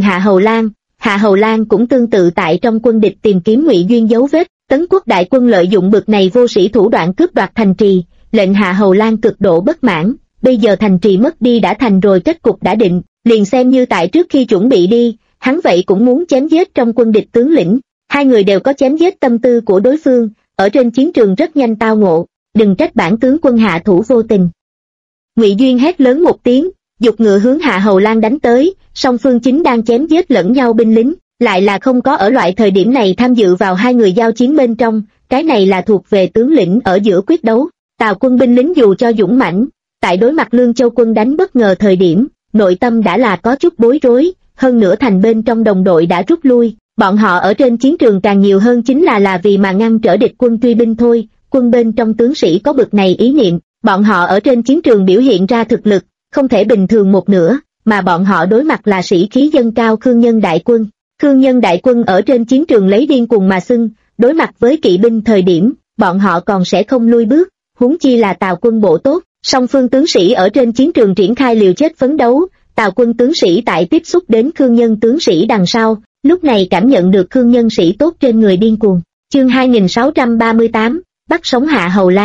Hạ Hầu Lan cũng tương tự tại trong quân địch tìm kiếm Ngụy Duyên dấu vết. Tấn quốc đại quân lợi dụng bực này vô sĩ thủ đoạn cướp đoạt thành trì, lệnh Hạ Hầu Lan cực độ bất mãn. Bây giờ thành trì mất đi đã thành rồi, kết cục đã định, liền xem như tại trước khi chuẩn bị đi, hắn vậy cũng muốn chém giết trong quân địch tướng lĩnh. Hai người đều có chém giết tâm tư của đối phương, ở trên chiến trường rất nhanh tao ngộ, đừng trách bản tướng quân hạ thủ vô tình. Ngụy Duyên hét lớn một tiếng, giục ngựa hướng Hạ Hầu Lan đánh tới, song phương chính đang chém giết lẫn nhau binh lính, lại là không có ở loại thời điểm này tham dự vào hai người giao chiến bên trong, cái này là thuộc về tướng lĩnh ở giữa quyết đấu. Tào quân binh lính dù cho dũng mãnh, tại đối mặt Lương Châu quân đánh bất ngờ thời điểm, nội tâm đã là có chút bối rối, hơn nữa thành bên trong đồng đội đã rút lui, bọn họ ở trên chiến trường càng nhiều hơn chính là vì mà ngăn trở địch quân truy binh thôi. Quân bên trong tướng sĩ có bực này ý niệm, bọn họ ở trên chiến trường biểu hiện ra thực lực, không thể bình thường một nửa, mà bọn họ đối mặt là sĩ khí dâng cao Khương nhân đại quân. Khương nhân đại quân ở trên chiến trường lấy điên cuồng mà xưng, đối mặt với kỵ binh thời điểm, bọn họ còn sẽ không lui bước, huống chi là Tào quân bộ tốt. Song phương tướng sĩ ở trên chiến trường triển khai liều chết phấn đấu, Tào quân tướng sĩ tại tiếp xúc đến Khương nhân tướng sĩ đằng sau, lúc này cảm nhận được Khương nhân sĩ tốt trên người điên cuồng. Chương 2638, bắt sống Hạ Hầu Lan.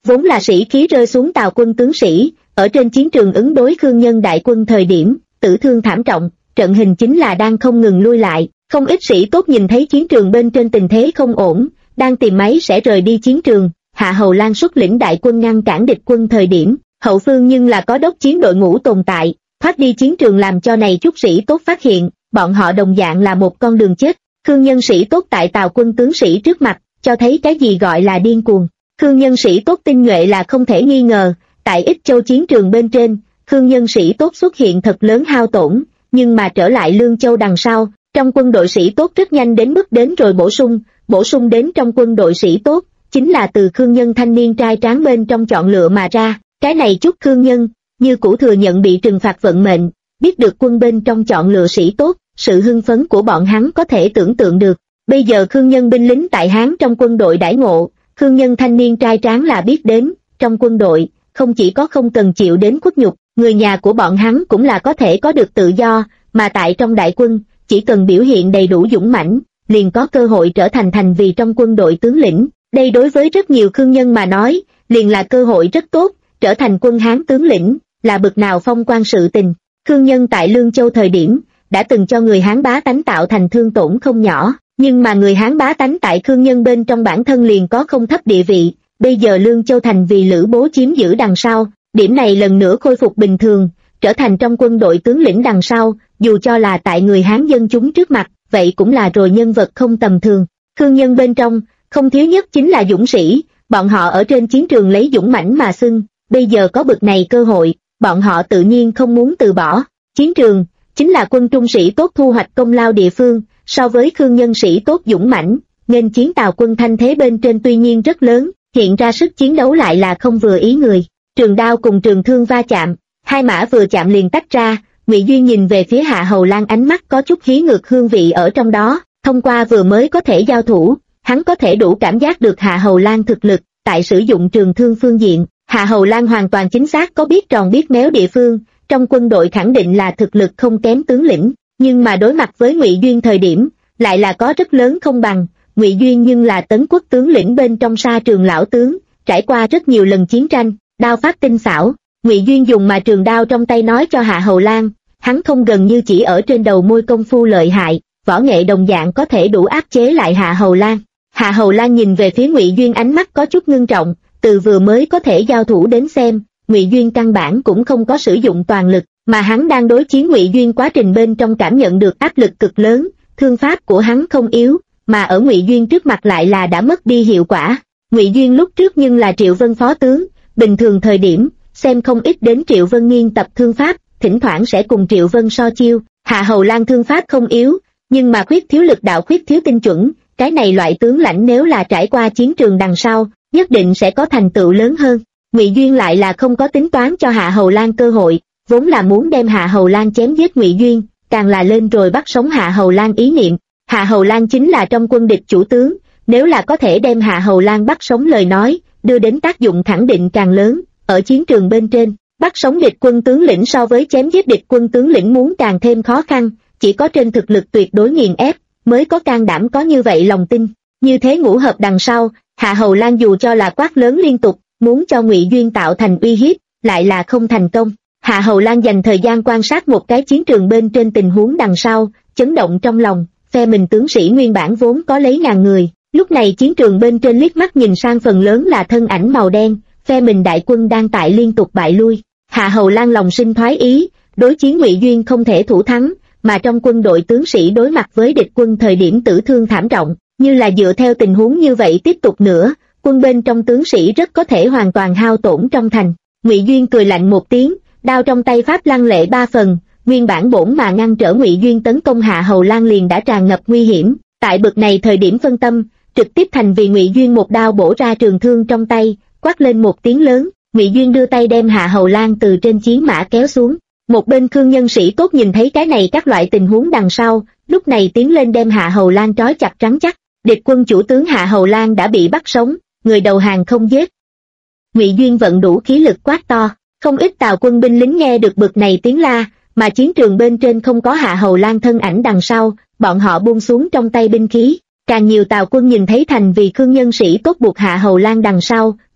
Vốn là sĩ khí rơi xuống Tào quân tướng sĩ, ở trên chiến trường ứng đối Khương Nhân đại quân thời điểm, tử thương thảm trọng, trận hình chính là đang không ngừng lui lại, không ít sĩ tốt nhìn thấy chiến trường bên trên tình thế không ổn, đang tìm máy sẽ rời đi chiến trường, Hạ Hầu Lan xuất lĩnh đại quân ngăn cản địch quân thời điểm, hậu phương nhưng là có đốc chiến đội ngũ tồn tại, thoát đi chiến trường làm cho này chút sĩ tốt phát hiện, bọn họ đồng dạng là một con đường chết. Khương Nhân sĩ tốt tại Tào quân tướng sĩ trước mặt, cho thấy cái gì gọi là điên cuồng. Khương Nhân sĩ tốt tinh nhuệ là không thể nghi ngờ, tại Ích Châu chiến trường bên trên, Khương Nhân sĩ tốt xuất hiện thật lớn hao tổn, nhưng mà trở lại Lương Châu đằng sau, trong quân đội sĩ tốt rất nhanh đến mức đến rồi bổ sung đến trong quân đội sĩ tốt, chính là từ Khương Nhân thanh niên trai tráng bên trong chọn lựa mà ra, cái này chút Khương Nhân, như cũ thừa nhận bị trừng phạt vận mệnh, biết được quân bên trong chọn lựa sĩ tốt, sự hưng phấn của bọn hắn có thể tưởng tượng được. Bây giờ Khương Nhân binh lính tại Hán trong quân đội đãi ngộ, Khương Nhân thanh niên trai tráng là biết đến, trong quân đội, không chỉ có không cần chịu đến khuất nhục, người nhà của bọn hắn cũng là có thể có được tự do, mà tại trong đại quân, chỉ cần biểu hiện đầy đủ dũng mãnh, liền có cơ hội trở thành thành vì trong quân đội tướng lĩnh. Đây đối với rất nhiều Khương Nhân mà nói, liền là cơ hội rất tốt, trở thành quân Hán tướng lĩnh, là bực nào phong quang sự tình. Khương Nhân tại Lương Châu thời điểm, đã từng cho người Hán bá tánh tạo thành thương tổn không nhỏ, nhưng mà người Hán bá tánh tại Khương Nhân bên trong bản thân liền có không thấp địa vị, bây giờ Lương Châu thành vì Lữ Bố chiếm giữ đằng sau, điểm này lần nữa khôi phục bình thường, trở thành trong quân đội tướng lĩnh đằng sau, dù cho là tại người Hán dân chúng trước mặt, vậy cũng là rồi nhân vật không tầm thường. Khương Nhân bên trong, không thiếu nhất chính là dũng sĩ, bọn họ ở trên chiến trường lấy dũng mãnh mà xưng, bây giờ có bực này cơ hội, bọn họ tự nhiên không muốn từ bỏ. Chiến trường chính là quân trung sĩ tốt thu hoạch công lao địa phương, so với Khương Nhân sĩ tốt dũng mãnh, nên chiến Tào quân thanh thế bên trên tuy nhiên rất lớn, hiện ra sức chiến đấu lại là không vừa ý người. Trường đao cùng trường thương va chạm, hai mã vừa chạm liền tách ra, Ngụy Duyên nhìn về phía Hạ Hầu Lan ánh mắt có chút hí ngược hương vị ở trong đó, thông qua vừa mới có thể giao thủ, hắn có thể đủ cảm giác được Hạ Hầu Lan thực lực, tại sử dụng trường thương phương diện, Hạ Hầu Lan hoàn toàn chính xác có biết tròn biết méo địa phương, trong quân đội khẳng định là thực lực không kém tướng lĩnh, nhưng mà đối mặt với Ngụy Duyên thời điểm, lại là có rất lớn không bằng. Ngụy Duyên nhưng là Tấn Quốc tướng lĩnh bên trong sa trường lão tướng, trải qua rất nhiều lần chiến tranh, đao pháp tinh xảo. Ngụy Duyên dùng mà trường đao trong tay nói cho Hạ Hầu Lan, hắn không gần như chỉ ở trên đầu môi công phu lợi hại, võ nghệ đồng dạng có thể đủ áp chế lại Hạ Hầu Lan. Hạ Hầu Lan nhìn về phía Ngụy Duyên ánh mắt có chút ngưng trọng, từ vừa mới có thể giao thủ đến xem, Ngụy Duyên căn bản cũng không có sử dụng toàn lực, mà hắn đang đối chiến Ngụy Duyên quá trình bên trong cảm nhận được áp lực cực lớn, thương pháp của hắn không yếu, mà ở Ngụy Duyên trước mặt lại là đã mất đi hiệu quả. Ngụy Duyên lúc trước nhưng là Triệu Vân phó tướng, bình thường thời điểm, xem không ít đến Triệu Vân nghiên tập thương pháp, thỉnh thoảng sẽ cùng Triệu Vân so chiêu. Hạ Hầu Lan thương pháp không yếu, nhưng mà khuyết thiếu lực đạo khuyết thiếu tinh chuẩn, cái này loại tướng lãnh nếu là trải qua chiến trường đằng sau, nhất định sẽ có thành tựu lớn hơn. Ngụy Duyên lại là không có tính toán cho Hạ Hầu Lan cơ hội, vốn là muốn đem Hạ Hầu Lan chém giết Ngụy Duyên, càng là lên rồi bắt sống Hạ Hầu Lan ý niệm. Hạ Hầu Lan chính là trong quân địch chủ tướng, nếu là có thể đem Hạ Hầu Lan bắt sống lời nói, đưa đến tác dụng khẳng định càng lớn. Ở chiến trường bên trên, bắt sống địch quân tướng lĩnh so với chém giết địch quân tướng lĩnh muốn càng thêm khó khăn, chỉ có trên thực lực tuyệt đối nghiền ép, mới có can đảm có như vậy lòng tin. Như thế ngũ hợp đằng sau, Hạ Hầu Lan dù cho là quát lớn liên tục, muốn cho Ngụy Duyên tạo thành uy hiếp, lại là không thành công. Hạ Hầu Lan dành thời gian quan sát một cái chiến trường bên trên tình huống đằng sau, chấn động trong lòng, phe mình tướng sĩ nguyên bản vốn có lấy ngàn người, lúc này chiến trường bên trên liếc mắt nhìn sang phần lớn là thân ảnh màu đen, phe mình đại quân đang tại liên tục bại lui. Hạ Hầu Lan lòng sinh thoái ý, đối chiến Ngụy Duyên không thể thủ thắng, mà trong quân đội tướng sĩ đối mặt với địch quân thời điểm tử thương thảm trọng, như là dựa theo tình huống như vậy tiếp tục nữa, quân bên trong tướng sĩ rất có thể hoàn toàn hao tổn trong thành. Ngụy Duyên cười lạnh một tiếng, đao trong tay pháp lăng lệ ba phần, nguyên bản bổn mà ngăn trở Ngụy Duyên tấn công Hạ Hầu Lan liền đã tràn ngập nguy hiểm, tại bực này thời điểm phân tâm, trực tiếp thành vì Ngụy Duyên một đao bổ ra trường thương trong tay, quát lên một tiếng lớn, Ngụy Duyên đưa tay đem Hạ Hầu Lan từ trên chiến mã kéo xuống. Một bên Khương Nhân sĩ tốt nhìn thấy cái này các loại tình huống đằng sau, lúc này tiến lên đem Hạ Hầu Lan trói chặt rắn chắc. Địch quân chủ tướng Hạ Hầu Lan đã bị bắt sống, người đầu hàng không giết. Ngụy Duyên vận đủ khí lực quát to, không ít Tào quân binh lính nghe được bực này tiếng la, mà chiến trường bên trên không có Hạ Hầu Lan thân ảnh đằng sau, bọn họ buông xuống trong tay binh khí. Càng nhiều Tào quân nhìn thấy thành vì Khương Nhân sĩ tốt buộc Hạ Hầu Lan đằng sau,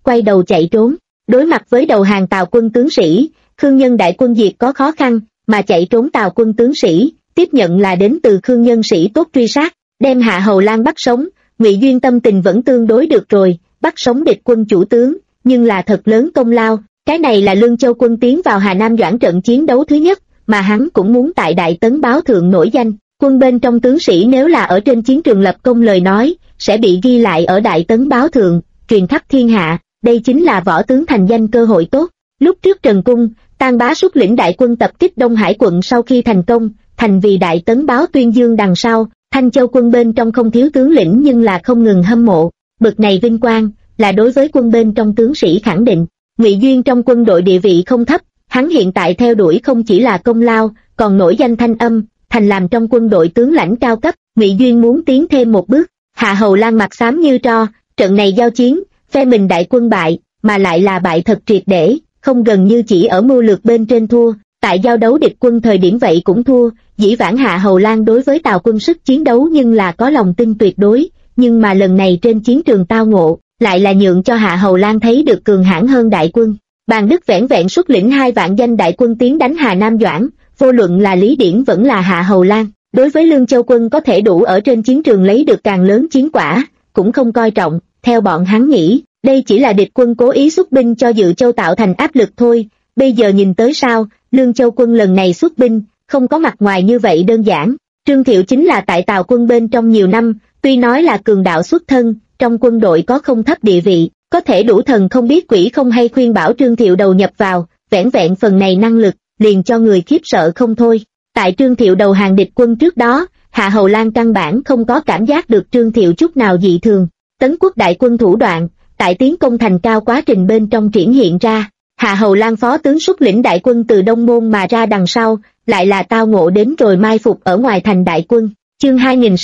quay đầu chạy trốn. Đối mặt với đầu hàng Tào quân tướng sĩ, Khương Nhân đại quân diệt có khó khăn, mà chạy trốn Tào quân tướng sĩ, tiếp nhận là đến từ Khương Nhân sĩ tốt truy sát, đem Hạ Hầu Lan bắt sống. Ngụy Duyên tâm tình vẫn tương đối được rồi, bắt sống địch quân chủ tướng, nhưng là thật lớn công lao, cái này là Lương Châu quân tiến vào Hà Nam Doãn trận chiến đấu thứ nhất, mà hắn cũng muốn tại Đại Tấn báo thượng nổi danh. Quân bên trong tướng sĩ nếu là ở trên chiến trường lập công lời nói, sẽ bị ghi lại ở Đại Tấn báo thượng, truyền khắp thiên hạ, đây chính là võ tướng thành danh cơ hội tốt. Lúc trước Trần Cung, Tang Bá xuất lĩnh đại quân tập kích Đông Hải quận sau khi thành công, thành vì Đại Tấn báo tuyên dương đằng sau, Thanh Châu quân bên trong không thiếu tướng lĩnh nhưng là không ngừng hâm mộ, bực này vinh quang, là đối với quân bên trong tướng sĩ khẳng định. Ngụy Duyên trong quân đội địa vị không thấp, hắn hiện tại theo đuổi không chỉ là công lao, còn nổi danh thanh âm, thành làm trong quân đội tướng lãnh cao cấp. Ngụy Duyên muốn tiến thêm một bước. Hạ Hầu Lan mặt xám như tro, trận này giao chiến, phe mình đại quân bại, mà lại là bại thật triệt để, không gần như chỉ ở mưu lược bên trên thua, tại giao đấu địch quân thời điểm vậy cũng thua. Dĩ vãng Hạ Hầu Lan đối với Tào quân sức chiến đấu nhưng là có lòng tin tuyệt đối, nhưng mà lần này trên chiến trường tao ngộ, lại là nhượng cho Hạ Hầu Lan thấy được cường hãn hơn đại quân. Bàn Đức vẻn vẹn xuất lĩnh 2 vạn danh đại quân tiến đánh Hà Nam Doãn, vô luận là Lý Điển vẫn là Hạ Hầu Lan, đối với Lương Châu quân có thể đủ ở trên chiến trường lấy được càng lớn chiến quả, cũng không coi trọng. Theo bọn hắn nghĩ, đây chỉ là địch quân cố ý xuất binh cho Dự Châu tạo thành áp lực thôi. Bây giờ nhìn tới sao, Lương Châu quân lần này xuất binh, không có mặt ngoài như vậy đơn giản. Trương Thiệu chính là tại Tào quân bên trong nhiều năm, tuy nói là cường đạo xuất thân, trong quân đội có không thấp địa vị, có thể đủ thần không biết quỷ không hay khuyên bảo Trương Thiệu đầu nhập vào, vẻn vẹn phần này năng lực, liền cho người khiếp sợ không thôi. Tại Trương Thiệu đầu hàng địch quân trước đó, Hạ Hầu Lan căn bản không có cảm giác được Trương Thiệu chút nào dị thường. Tấn quốc đại quân thủ đoạn, tại tiến công thành cao quá trình bên trong triển hiện ra. Hạ Hầu Lan phó tướng xuất lĩnh đại quân từ Đông Môn mà ra đằng sau, lại là tao ngộ đến rồi mai phục ở ngoài thành đại quân. Chương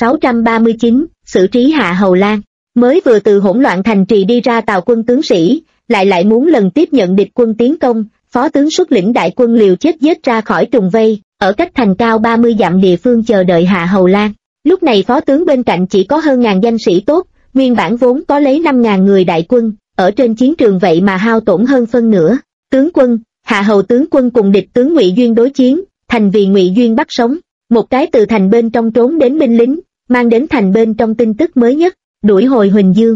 2639, xử trí Hạ Hầu Lan. Mới vừa từ hỗn loạn thành trì đi ra Tào quân tướng sĩ, lại muốn lần tiếp nhận địch quân tiến công, phó tướng xuất lĩnh đại quân liều chết giết ra khỏi trùng vây, ở cách thành cao 30 dặm địa phương chờ đợi Hạ Hầu Lan. Lúc này phó tướng bên cạnh chỉ có hơn ngàn danh sĩ tốt, nguyên bản vốn có lấy 5.000 người đại quân, ở trên chiến trường vậy mà hao tổn hơn phân nửa. Tướng quân, Hạ Hầu tướng quân cùng địch tướng Ngụy Duyên đối chiến, thành vì Ngụy Duyên bắt sống, một cái từ thành bên trong trốn đến binh lính, mang đến thành bên trong tin tức mới nhất, đuổi hồi Huỳnh Dương.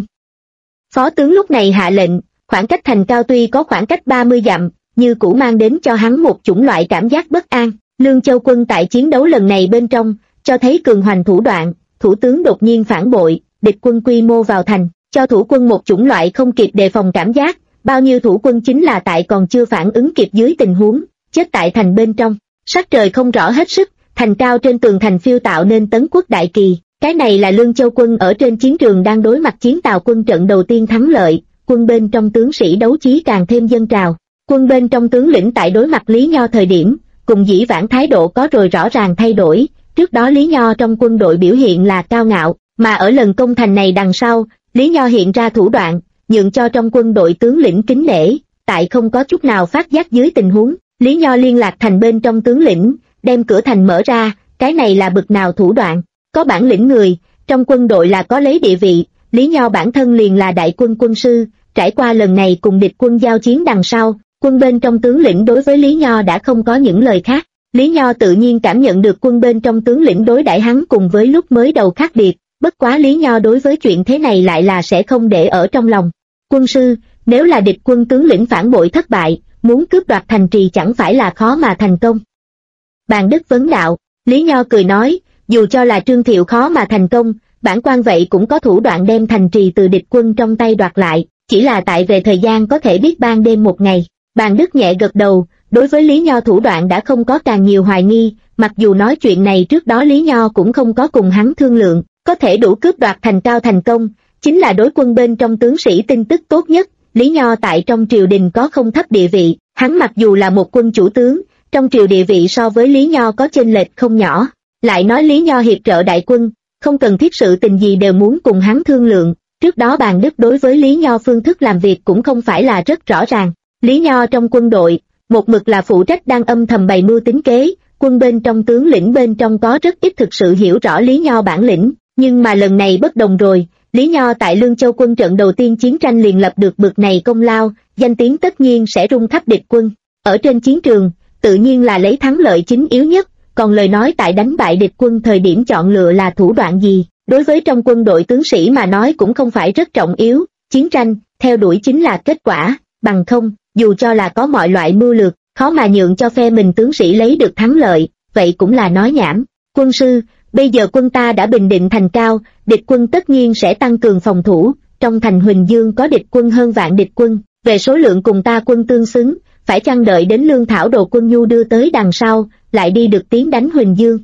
Phó tướng lúc này hạ lệnh, khoảng cách thành cao tuy có khoảng cách 30 dặm, như cũ mang đến cho hắn một chủng loại cảm giác bất an. Lương Châu quân tại chiến đấu lần này bên trong, cho thấy cường hoành thủ đoạn, thủ tướng đột nhiên phản bội, địch quân quy mô vào thành, cho thủ quân một chủng loại không kịp đề phòng cảm giác, bao nhiêu thủ quân chính là tại còn chưa phản ứng kịp dưới tình huống, chết tại thành bên trong. Sắc trời không rõ hết sức, thành cao trên tường thành phiêu tạo nên Tấn quốc đại kỳ. Cái này là Lương Châu quân ở trên chiến trường đang đối mặt chiến Tào quân trận đầu tiên thắng lợi, quân bên trong tướng sĩ đấu chí càng thêm dâng trào. Quân bên trong tướng lĩnh tại đối mặt Lý Nho thời điểm, cùng dĩ vãng thái độ có rồi rõ ràng thay đổi. Trước đó Lý Nho trong quân đội biểu hiện là cao ngạo, mà ở lần công thành này đằng sau, Lý Nho hiện ra thủ đoạn, nhượng cho trong quân đội tướng lĩnh kính nể. Tại không có chút nào phát giác dưới tình huống, Lý Nho liên lạc thành bên trong tướng lĩnh, đem cửa thành mở ra. Cái này là bực nào thủ đoạn? Có bản lĩnh người, trong quân đội là có lấy địa vị. Lý Nho bản thân liền là đại quân quân sư, trải qua lần này cùng địch quân giao chiến đằng sau, quân bên trong tướng lĩnh đối với Lý Nho đã không có những lời khác. Lý Nho tự nhiên cảm nhận được quân bên trong tướng lĩnh đối đãi hắn cùng với lúc mới đầu khác biệt, bất quá Lý Nho đối với chuyện thế này lại là sẽ không để ở trong lòng. Quân sư, nếu là địch quân tướng lĩnh phản bội thất bại, muốn cướp đoạt thành trì chẳng phải là khó mà thành công. Bàn Đức vấn đạo, Lý Nho cười nói, dù cho là Trương Thiệu khó mà thành công, bản quan vậy cũng có thủ đoạn đem thành trì từ địch quân trong tay đoạt lại, chỉ là tại về thời gian có thể biết ban đêm một ngày. Bàn Đức nhẹ gật đầu, đối với Lý Nho thủ đoạn đã không có càng nhiều hoài nghi, mặc dù nói chuyện này trước đó Lý Nho cũng không có cùng hắn thương lượng, có thể đủ cướp đoạt thành cao thành công, chính là đối quân bên trong tướng sĩ tin tức tốt nhất. Lý Nho tại trong triều đình có không thấp địa vị, hắn mặc dù là một quân chủ tướng, trong triều địa vị so với Lý Nho có chênh lệch không nhỏ. Lại nói Lý Nho hiệp trợ đại quân, không cần thiết sự tình gì đều muốn cùng hắn thương lượng. Trước đó Bàn Đức đối với Lý Nho phương thức làm việc cũng không phải là rất rõ ràng. Lý Nho trong quân đội, một mực là phụ trách đang âm thầm bày mưu tính kế, quân bên trong tướng lĩnh bên trong có rất ít thực sự hiểu rõ Lý Nho bản lĩnh, nhưng mà lần này bất đồng rồi. Lý Nho tại Lương Châu quân trận đầu tiên chiến tranh liền lập được bực này công lao, danh tiếng tất nhiên sẽ rung khắp địch quân. Ở trên chiến trường, tự nhiên là lấy thắng lợi chính yếu nhất, còn lời nói tại đánh bại địch quân thời điểm chọn lựa là thủ đoạn gì, đối với trong quân đội tướng sĩ mà nói cũng không phải rất trọng yếu. Chiến tranh, theo đuổi chính là kết quả, bằng không, dù cho là có mọi loại mưu lược, khó mà nhượng cho phe mình tướng sĩ lấy được thắng lợi, vậy cũng là nói nhảm. Quân sư, bây giờ quân ta đã bình định thành Cao, địch quân tất nhiên sẽ tăng cường phòng thủ, trong thành Huỳnh Dương có địch quân hơn vạn địch quân, về số lượng cùng ta quân tương xứng, phải chăng đợi đến lương thảo đồ quân nhu đưa tới đằng sau, lại đi được tiến đánh Huỳnh Dương?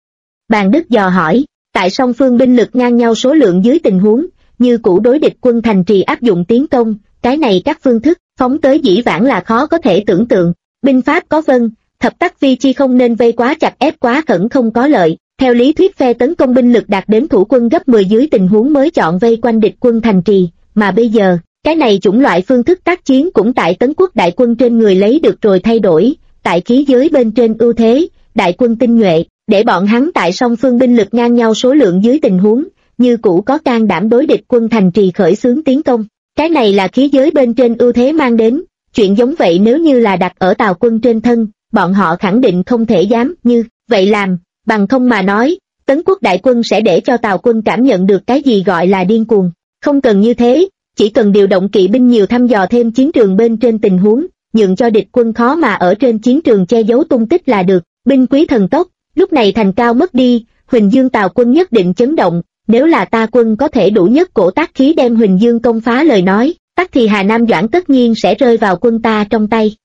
Bàn Đức dò hỏi, tại song phương binh lực ngang nhau số lượng dưới tình huống, như cũ đối địch quân thành trì áp dụng tiến công, cái này các phương thức, phóng tới dĩ vãng là khó có thể tưởng tượng. Binh pháp có vân, thập tắc vi chi không nên vây quá chặt ép quá khẩn không có lợi. Theo lý thuyết phe tấn công binh lực đạt đến thủ quân gấp 10 dưới tình huống mới chọn vây quanh địch quân thành trì, mà bây giờ, cái này chủng loại phương thức tác chiến cũng tại Tấn Quốc đại quân trên người lấy được rồi thay đổi, tại khí giới bên trên ưu thế, đại quân tinh nhuệ, để bọn hắn tại song phương binh lực ngang nhau số lượng dưới tình huống, như cũ có can đảm đối địch quân thành trì khởi xướng tiến công. Cái này là khí giới bên trên ưu thế mang đến, chuyện giống vậy nếu như là đặt ở Tào quân trên thân, bọn họ khẳng định không thể dám như vậy làm, bằng không mà nói, Tấn Quốc đại quân sẽ để cho Tào quân cảm nhận được cái gì gọi là điên cuồng. Không cần như thế, chỉ cần điều động kỵ binh nhiều thăm dò thêm chiến trường bên trên tình huống, nhượng cho địch quân khó mà ở trên chiến trường che giấu tung tích là được. Binh quý thần tốc, lúc này thành Cao mất đi, Huỳnh Dương Tào quân nhất định chấn động, nếu là ta quân có thể đủ nhất cổ tác khí đem Huỳnh Dương công phá lời nói, tắc thì Hà Nam Doãn tất nhiên sẽ rơi vào quân ta trong tay.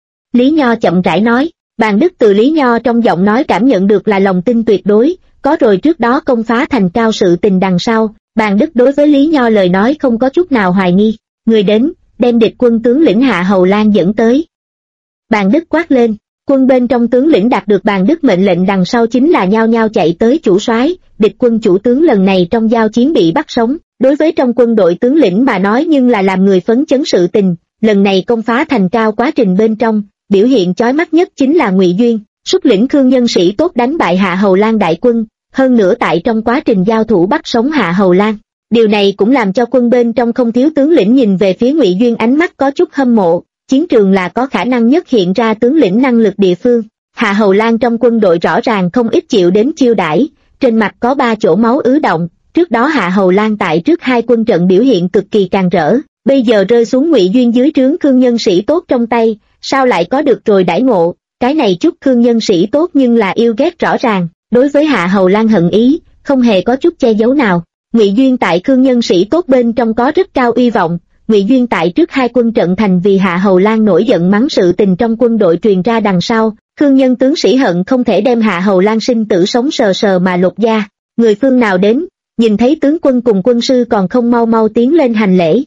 Lý Nho chậm rãi nói, Bàn Đức từ Lý Nho trong giọng nói cảm nhận được là lòng tin tuyệt đối, có rồi trước đó công phá thành Cao sự tình đằng sau, Bàn Đức đối với Lý Nho lời nói không có chút nào hoài nghi. Người đến, đem địch quân tướng lĩnh Hạ Hầu Lan dẫn tới. Bàn Đức quát lên, quân bên trong tướng lĩnh đạt được Bàn Đức mệnh lệnh đằng sau chính là nhao nhao chạy tới chủ soái. Địch quân chủ tướng lần này trong giao chiến bị bắt sống, đối với trong quân đội tướng lĩnh mà nói nhưng là làm người phấn chấn sự tình. Lần này công phá thành Cao quá trình bên trong, biểu hiện chói mắt nhất chính là Ngụy Duyên, xuất lĩnh Khương nhân sĩ tốt đánh bại Hạ Hầu Lan đại quân, hơn nữa tại trong quá trình giao thủ bắt sống Hạ Hầu Lan. Điều này cũng làm cho quân bên trong không thiếu tướng lĩnh nhìn về phía Ngụy Duyên ánh mắt có chút hâm mộ, chiến trường là có khả năng nhất hiện ra tướng lĩnh năng lực địa phương. Hạ Hầu Lan trong quân đội rõ ràng không ít chịu đến chiêu đãi, trên mặt có 3 chỗ máu ứ động, trước đó Hạ Hầu Lan tại trước 2 quân trận biểu hiện cực kỳ càn rỡ, bây giờ rơi xuống Ngụy Duyên dưới trướng Khương nhân sĩ tốt trong tay, sao lại có được rồi đãi ngộ, cái này chút Khương nhân sĩ tốt nhưng là yêu ghét rõ ràng, đối với Hạ Hầu Lan hận ý, không hề có chút che giấu nào. Ngụy Duyên tại Khương nhân sĩ tốt bên trong có rất cao uy vọng, Ngụy Duyên tại trước 2 quân trận thành vì Hạ Hầu Lan nổi giận mắng sự tình trong quân đội truyền ra đằng sau, Khương nhân tướng sĩ hận không thể đem Hạ Hầu Lan sinh tử sống sờ sờ mà lột da. Người phương nào đến, nhìn thấy tướng quân cùng quân sư còn không mau mau tiến lên hành lễ.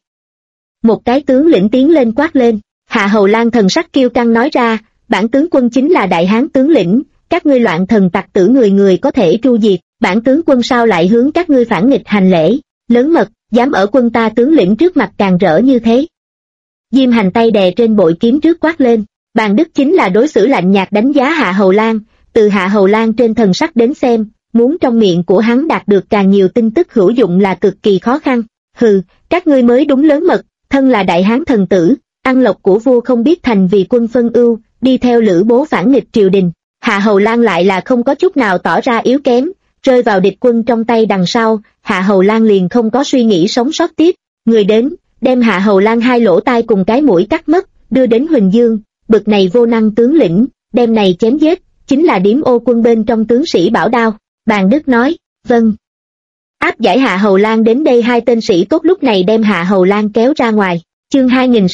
Một cái tướng lĩnh tiến lên quát lên, Hạ Hầu Lan thần sắc kiêu căng nói ra, bản tướng quân chính là đại hán tướng lĩnh, các ngươi loạn thần tặc tử người người có thể tru diệt, bản tướng quân sao lại hướng các ngươi phản nghịch hành lễ, lớn mật, dám ở quân ta tướng lĩnh trước mặt càn rỡ như thế. Diêm Hành tay đè trên bội kiếm trước quát lên, Bàn Đức chính là đối xử lạnh nhạt đánh giá Hạ Hầu Lan, từ Hạ Hầu Lan trên thần sắc đến xem, muốn trong miệng của hắn đạt được càng nhiều tin tức hữu dụng là cực kỳ khó khăn. Hừ, các ngươi mới đúng lớn mật, thân là đại hán thần tử, ăn lộc của vua không biết thành vì quân phân ưu, đi theo Lữ Bố phản nghịch triều đình. Hạ Hầu Lan lại là không có chút nào tỏ ra yếu kém, rơi vào địch quân trong tay đằng sau, Hạ Hầu Lan liền không có suy nghĩ sống sót tiếp, người đến, đem Hạ Hầu Lan 2 lỗ tai cùng cái mũi cắt mất, đưa đến Huỳnh Dương, bực này vô năng tướng lĩnh, đem này chém giết, chính là điếm ô quân bên trong tướng sĩ bảo đao. Bàn Đức nói, vâng. Áp giải Hạ Hầu Lan đến đây 2 tên sĩ tốt lúc này đem Hạ Hầu Lan kéo ra ngoài. Chương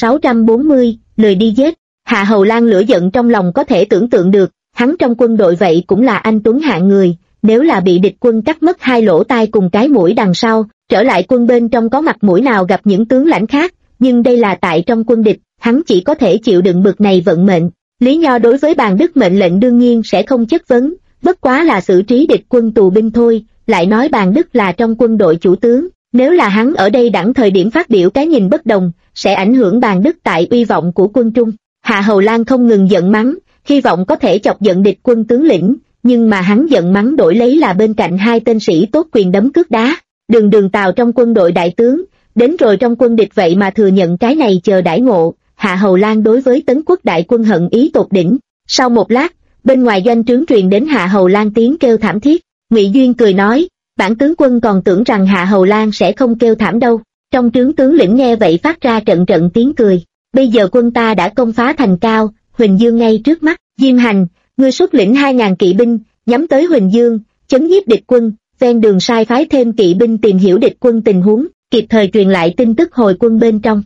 2640, lời đi giết. Hạ Hầu Lan lửa giận trong lòng có thể tưởng tượng được, hắn trong quân đội vậy cũng là anh tuấn hạng người, nếu là bị địch quân cắt mất 2 lỗ tai cùng cái mũi đằng sau, trở lại quân bên trong có mặt mũi nào gặp những tướng lãnh khác, nhưng đây là tại trong quân địch, hắn chỉ có thể chịu đựng bực này vận mệnh. Lý Nho đối với Bàn Đức mệnh lệnh đương nhiên sẽ không chất vấn, bất quá là xử trí địch quân tù binh thôi, lại nói Bàn Đức là trong quân đội chủ tướng, nếu là hắn ở đây đẳng thời điểm phát biểu cái nhìn bất đồng, sẽ ảnh hưởng Bàn Đức tại uy vọng của quân Trung. Hạ Hầu Lan không ngừng giận mắng, hy vọng có thể chọc giận địch quân tướng lĩnh, nhưng mà hắn giận mắng đổi lấy là bên cạnh 2 tên sĩ tốt quyền đấm cước đá. đường đường Tào trong quân đội đại tướng, đến rồi trong quân địch vậy mà thừa nhận cái này chờ đãi ngộ. Hạ Hầu Lan đối với Tấn Quốc đại quân hận ý tột đỉnh. Sau một lát, bên ngoài doanh trướng truyền đến Hạ Hầu Lan tiếng kêu thảm thiết. Ngụy Duyên cười nói, bản tướng quân còn tưởng rằng Hạ Hầu Lan sẽ không kêu thảm đâu. Trong trướng tướng lĩnh nghe vậy phát ra trận trận tiếng cười. Bây giờ quân ta đã công phá thành Cao, Huỳnh Dương ngay trước mắt. Diêm Hành, ngươi xuất lĩnh 2.000 kỵ binh, nhắm tới Huỳnh Dương, chấn nhiếp địch quân, ven đường sai phái thêm kỵ binh tìm hiểu địch quân tình huống, kịp thời truyền lại tin tức hồi quân bên trong.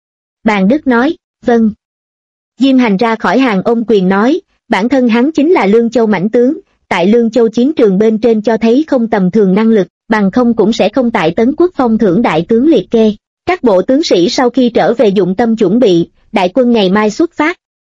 Bàn Đức nói, vâng. Diêm Hành ra khỏi hàng ôm quyền nói, bản thân hắn chính là Lương Châu mãnh tướng, tại Lương Châu chiến trường bên trên cho thấy không tầm thường năng lực, bằng không cũng sẽ không tại Tấn Quốc phong thưởng đại tướng liệt kê. Các bộ tướng sĩ sau khi trở về dụng tâm chuẩn bị, đại quân ngày mai xuất phát.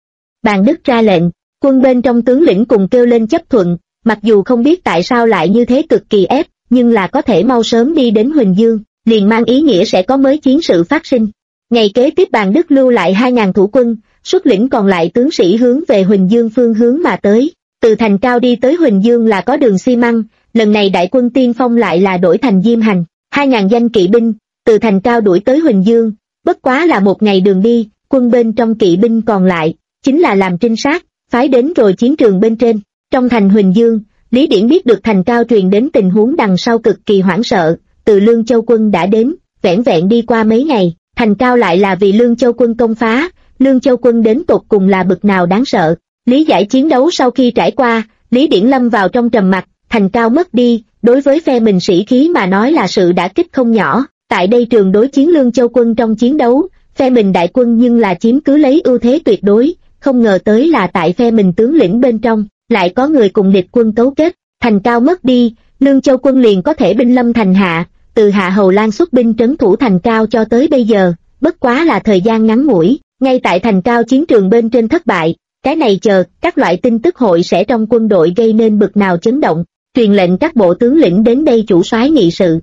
Bàn Đức ra lệnh, quân bên trong tướng lĩnh cùng kêu lên chấp thuận, mặc dù không biết tại sao lại như thế cực kỳ ép, nhưng là có thể mau sớm đi đến Huỳnh Dương, liền mang ý nghĩa sẽ có mới chiến sự phát sinh. Ngày kế tiếp Bàn Đức lưu lại 2.000 thủ quân, xuất lĩnh còn lại tướng sĩ hướng về Huỳnh Dương phương hướng mà tới. Từ thành Cao đi tới Huỳnh Dương là có đường xi măng, lần này đại quân tiên phong lại là đổi thành Diêm Hành, 2.000 danh kỵ binh, từ thành Cao đuổi tới Huỳnh Dương, bất quá là một ngày đường đi, quân bên trong kỵ binh còn lại, chính là làm trinh sát, phái đến rồi chiến trường bên trên. Trong thành Huỳnh Dương, Lý Điển biết được thành Cao truyền đến tình huống đằng sau cực kỳ hoảng sợ, từ Lương Châu quân đã đến, vẻn vẹn đi qua mấy ngày, thành Cao lại là vì Lương Châu quân công phá, Lương Châu quân đến tột cùng là bực nào đáng sợ. Lý giải chiến đấu sau khi trải qua, Lý Điển lâm vào trong trầm mặc, thành Cao mất đi, đối với phe mình sĩ khí mà nói là sự đả kích không nhỏ. Tại đây trường đối chiến Lương Châu quân trong chiến đấu, phe mình đại quân nhưng là chiếm cứ lấy ưu thế tuyệt đối, không ngờ tới là tại phe mình tướng lĩnh bên trong, lại có người cùng địch quân cấu kết, thành Cao mất đi, Lương Châu quân liền có thể binh lâm thành hạ, từ Hạ Hầu Lan xuất binh trấn thủ thành Cao cho tới bây giờ, bất quá là thời gian ngắn ngủi, ngay tại thành Cao chiến trường bên trên thất bại, cái này chờ, các loại tin tức hội sẽ trong quân đội gây nên bực nào chấn động, truyền lệnh các bộ tướng lĩnh đến đây chủ soái nghị sự.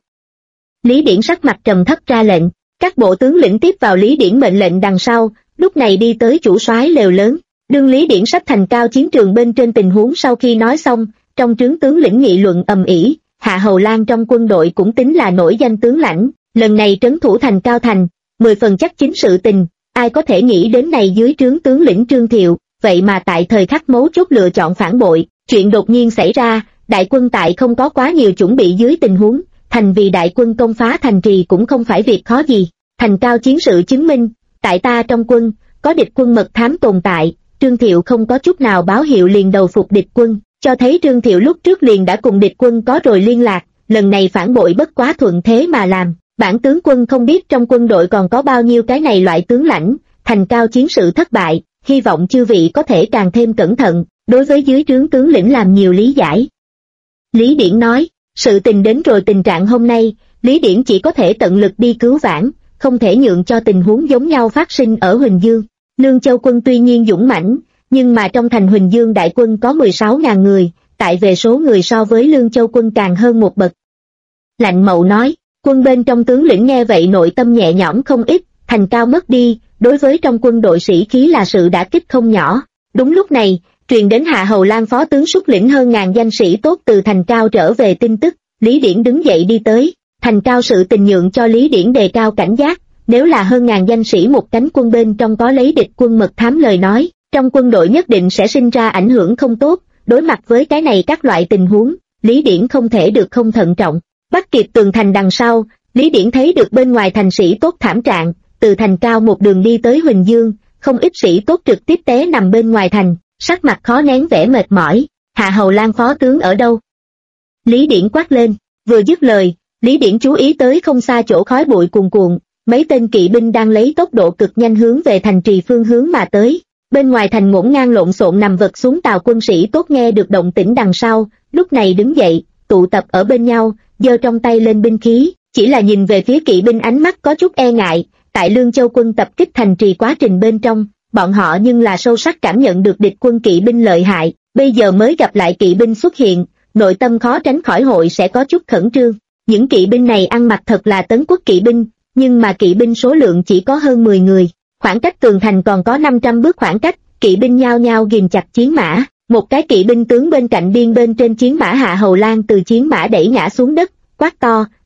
Lý Điển sắc mặt trầm thấp ra lệnh, các bộ tướng lĩnh tiếp vào Lý Điển mệnh lệnh đằng sau, lúc này đi tới chủ soái lều lớn, đương Lý Điển sắp thành Cao chiến trường bên trên tình huống sau khi nói xong, trong trướng tướng lĩnh nghị luận ầm ĩ, Hạ Hầu Lan trong quân đội cũng tính là nổi danh tướng lãnh, lần này trấn thủ thành Cao thành, 10 phần chắc chính sự tình, ai có thể nghĩ đến này dưới trướng tướng lĩnh Trương Thiệu, vậy mà tại thời khắc mấu chốt lựa chọn phản bội, chuyện đột nhiên xảy ra, đại quân tại không có quá nhiều chuẩn bị dưới tình huống, thành vì đại quân công phá thành trì cũng không phải việc khó gì. Thành Cao chiến sự chứng minh, tại ta trong quân, có địch quân mật thám tồn tại, Trương Thiệu không có chút nào báo hiệu liền đầu phục địch quân, cho thấy Trương Thiệu lúc trước liền đã cùng địch quân có rồi liên lạc, lần này phản bội bất quá thuận thế mà làm. Bản tướng quân không biết trong quân đội còn có bao nhiêu cái này loại tướng lãnh, Thành Cao chiến sự thất bại, hy vọng chư vị có thể càng thêm cẩn thận, đối với dưới trướng tướng lĩnh làm nhiều lý giải. Lý Điển nói, sự tình đến rồi tình trạng hôm nay, Lý Điển chỉ có thể tận lực đi cứu vãn, không thể nhượng cho tình huống giống nhau phát sinh ở Huỳnh Dương. Lương Châu quân tuy nhiên dũng mãnh, nhưng mà trong thành Huỳnh Dương đại quân có 16.000 người, tại về số người so với Lương Châu quân càng hơn một bậc. Lạnh Mậu nói, quân bên trong tướng lĩnh nghe vậy nội tâm nhẹ nhõm không ít, Thành Cao mất đi, đối với trong quân đội sĩ khí là sự đả kích không nhỏ. Đúng lúc này, truyền đến Hạ Hầu Lan phó tướng xuất lĩnh hơn ngàn danh sĩ tốt từ Thành Cao trở về tin tức, Lý Điển đứng dậy đi tới, Thành Cao sự tình nhượng cho Lý Điển đề cao cảnh giác, nếu là hơn ngàn danh sĩ một cánh quân bên trong có lấy địch quân mật thám lời nói, trong quân đội nhất định sẽ sinh ra ảnh hưởng không tốt, đối mặt với cái này các loại tình huống, Lý Điển không thể được không thận trọng. Bắt kịp tường thành đằng sau, Lý Điển thấy được bên ngoài thành sĩ tốt thảm trạng, từ Thành Cao một đường đi tới Huỳnh Dương, không ít sĩ tốt trực tiếp té nằm bên ngoài thành, sắc mặt khó nén vẻ mệt mỏi. Hạ Hầu Lan phó tướng ở đâu? Lý Điển quát lên, vừa dứt lời, Lý Điển chú ý tới không xa chỗ khói bụi cuồn cuộn, mấy tên kỵ binh đang lấy tốc độ cực nhanh hướng về thành trì phương hướng mà tới. Bên ngoài thành ngổn ngang lộn xộn nằm vật xuống tàu quân sĩ tốt nghe được động tĩnh đằng sau, lúc này đứng dậy, tụ tập ở bên nhau, giơ trong tay lên binh khí, chỉ là nhìn về phía kỵ binh ánh mắt có chút e ngại. Tại Lương Châu quân tập kích thành trì quá trình bên trong, bọn họ nhưng là sâu sắc cảm nhận được địch quân kỵ binh lợi hại, bây giờ mới gặp lại kỵ binh xuất hiện, nội tâm khó tránh khỏi hội sẽ có chút khẩn trương. Những kỵ binh này ăn mặc thật là Tấn Quốc kỵ binh, nhưng mà kỵ binh số lượng chỉ có hơn 10 người, khoảng cách tường thành còn có 500 bước khoảng cách, kỵ binh nhao nhao ghìm chặt chiến mã, một cái kỵ binh tướng bên cạnh biên bên trên chiến mã Hạ Hầu Lan từ chiến mã đẩy ngã xuống đất, quát to,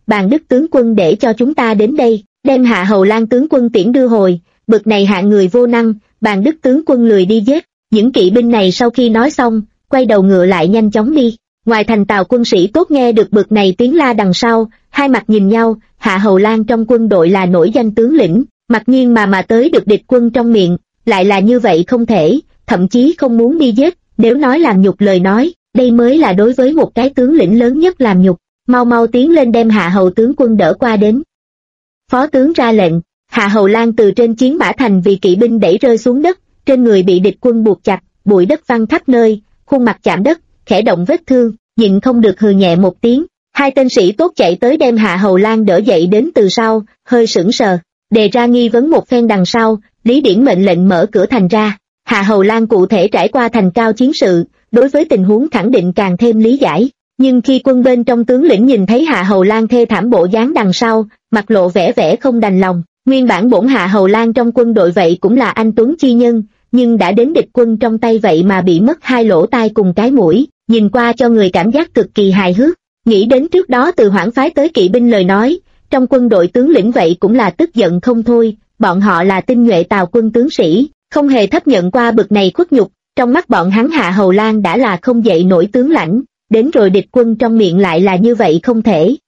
bàn Đức tướng quân để cho chúng ta đến đây, đem Hạ Hầu Lan tướng quân tiễn đưa hồi, bực này hạng người vô năng, bàn Đức tướng quân lười đi giết. Những kỵ binh này sau khi nói xong, quay đầu ngựa lại nhanh chóng đi. Ngoài thành Tào quân sĩ tốt nghe được bực này tiếng la đằng sau, hai mặt nhìn nhau. Hạ Hầu Lan trong quân đội là nổi danh tướng lĩnh, mặc nhiên mà tới được địch quân trong miệng, lại là như vậy không thể, thậm chí không muốn đi giết, nếu nói làm nhục lời nói, đây mới là đối với một cái tướng lĩnh lớn nhất làm nhục. Mau mau tiến lên đem Hạ Hầu tướng quân đỡ qua đến. Phó tướng ra lệnh, Hạ Hầu Lan từ trên chiến mã thành vì kỵ binh đẩy rơi xuống đất, trên người bị địch quân buộc chặt, bụi đất văng khắp nơi, khuôn mặt chạm đất, khẽ động vết thương, nhịn không được hừ nhẹ một tiếng. Hai tên sĩ tốt chạy tới đem Hạ Hầu Lan đỡ dậy đến từ sau, hơi sững sờ, đề ra nghi vấn một phen đằng sau, Lý Điển mệnh lệnh mở cửa thành ra. Hạ Hầu Lan cụ thể trải qua thành cao chiến sự, đối với tình huống khẳng định càng thêm lý giải. Nhưng khi quân bên trong tướng lĩnh nhìn thấy Hạ Hầu Lan thê thảm bộ dáng đằng sau, mặt lộ vẻ không đành lòng. Nguyên bản bổn Hạ Hầu Lan trong quân đội vậy cũng là anh tuấn chi nhân, nhưng đã đến địch quân trong tay vậy mà bị mất hai lỗ tai cùng cái mũi, nhìn qua cho người cảm giác cực kỳ hài hước. Nghĩ đến trước đó từ Hoảng phái tới kỵ binh lời nói, trong quân đội tướng lĩnh vậy cũng là tức giận không thôi, bọn họ là tinh nhuệ Tào quân tướng sĩ, không hề thấp nhận qua bực này khuất nhục, trong mắt bọn hắn Hạ Hầu Lan đã là không dậy nổi tướng lãnh, đến rồi địch quân trong miệng lại là như vậy không thể,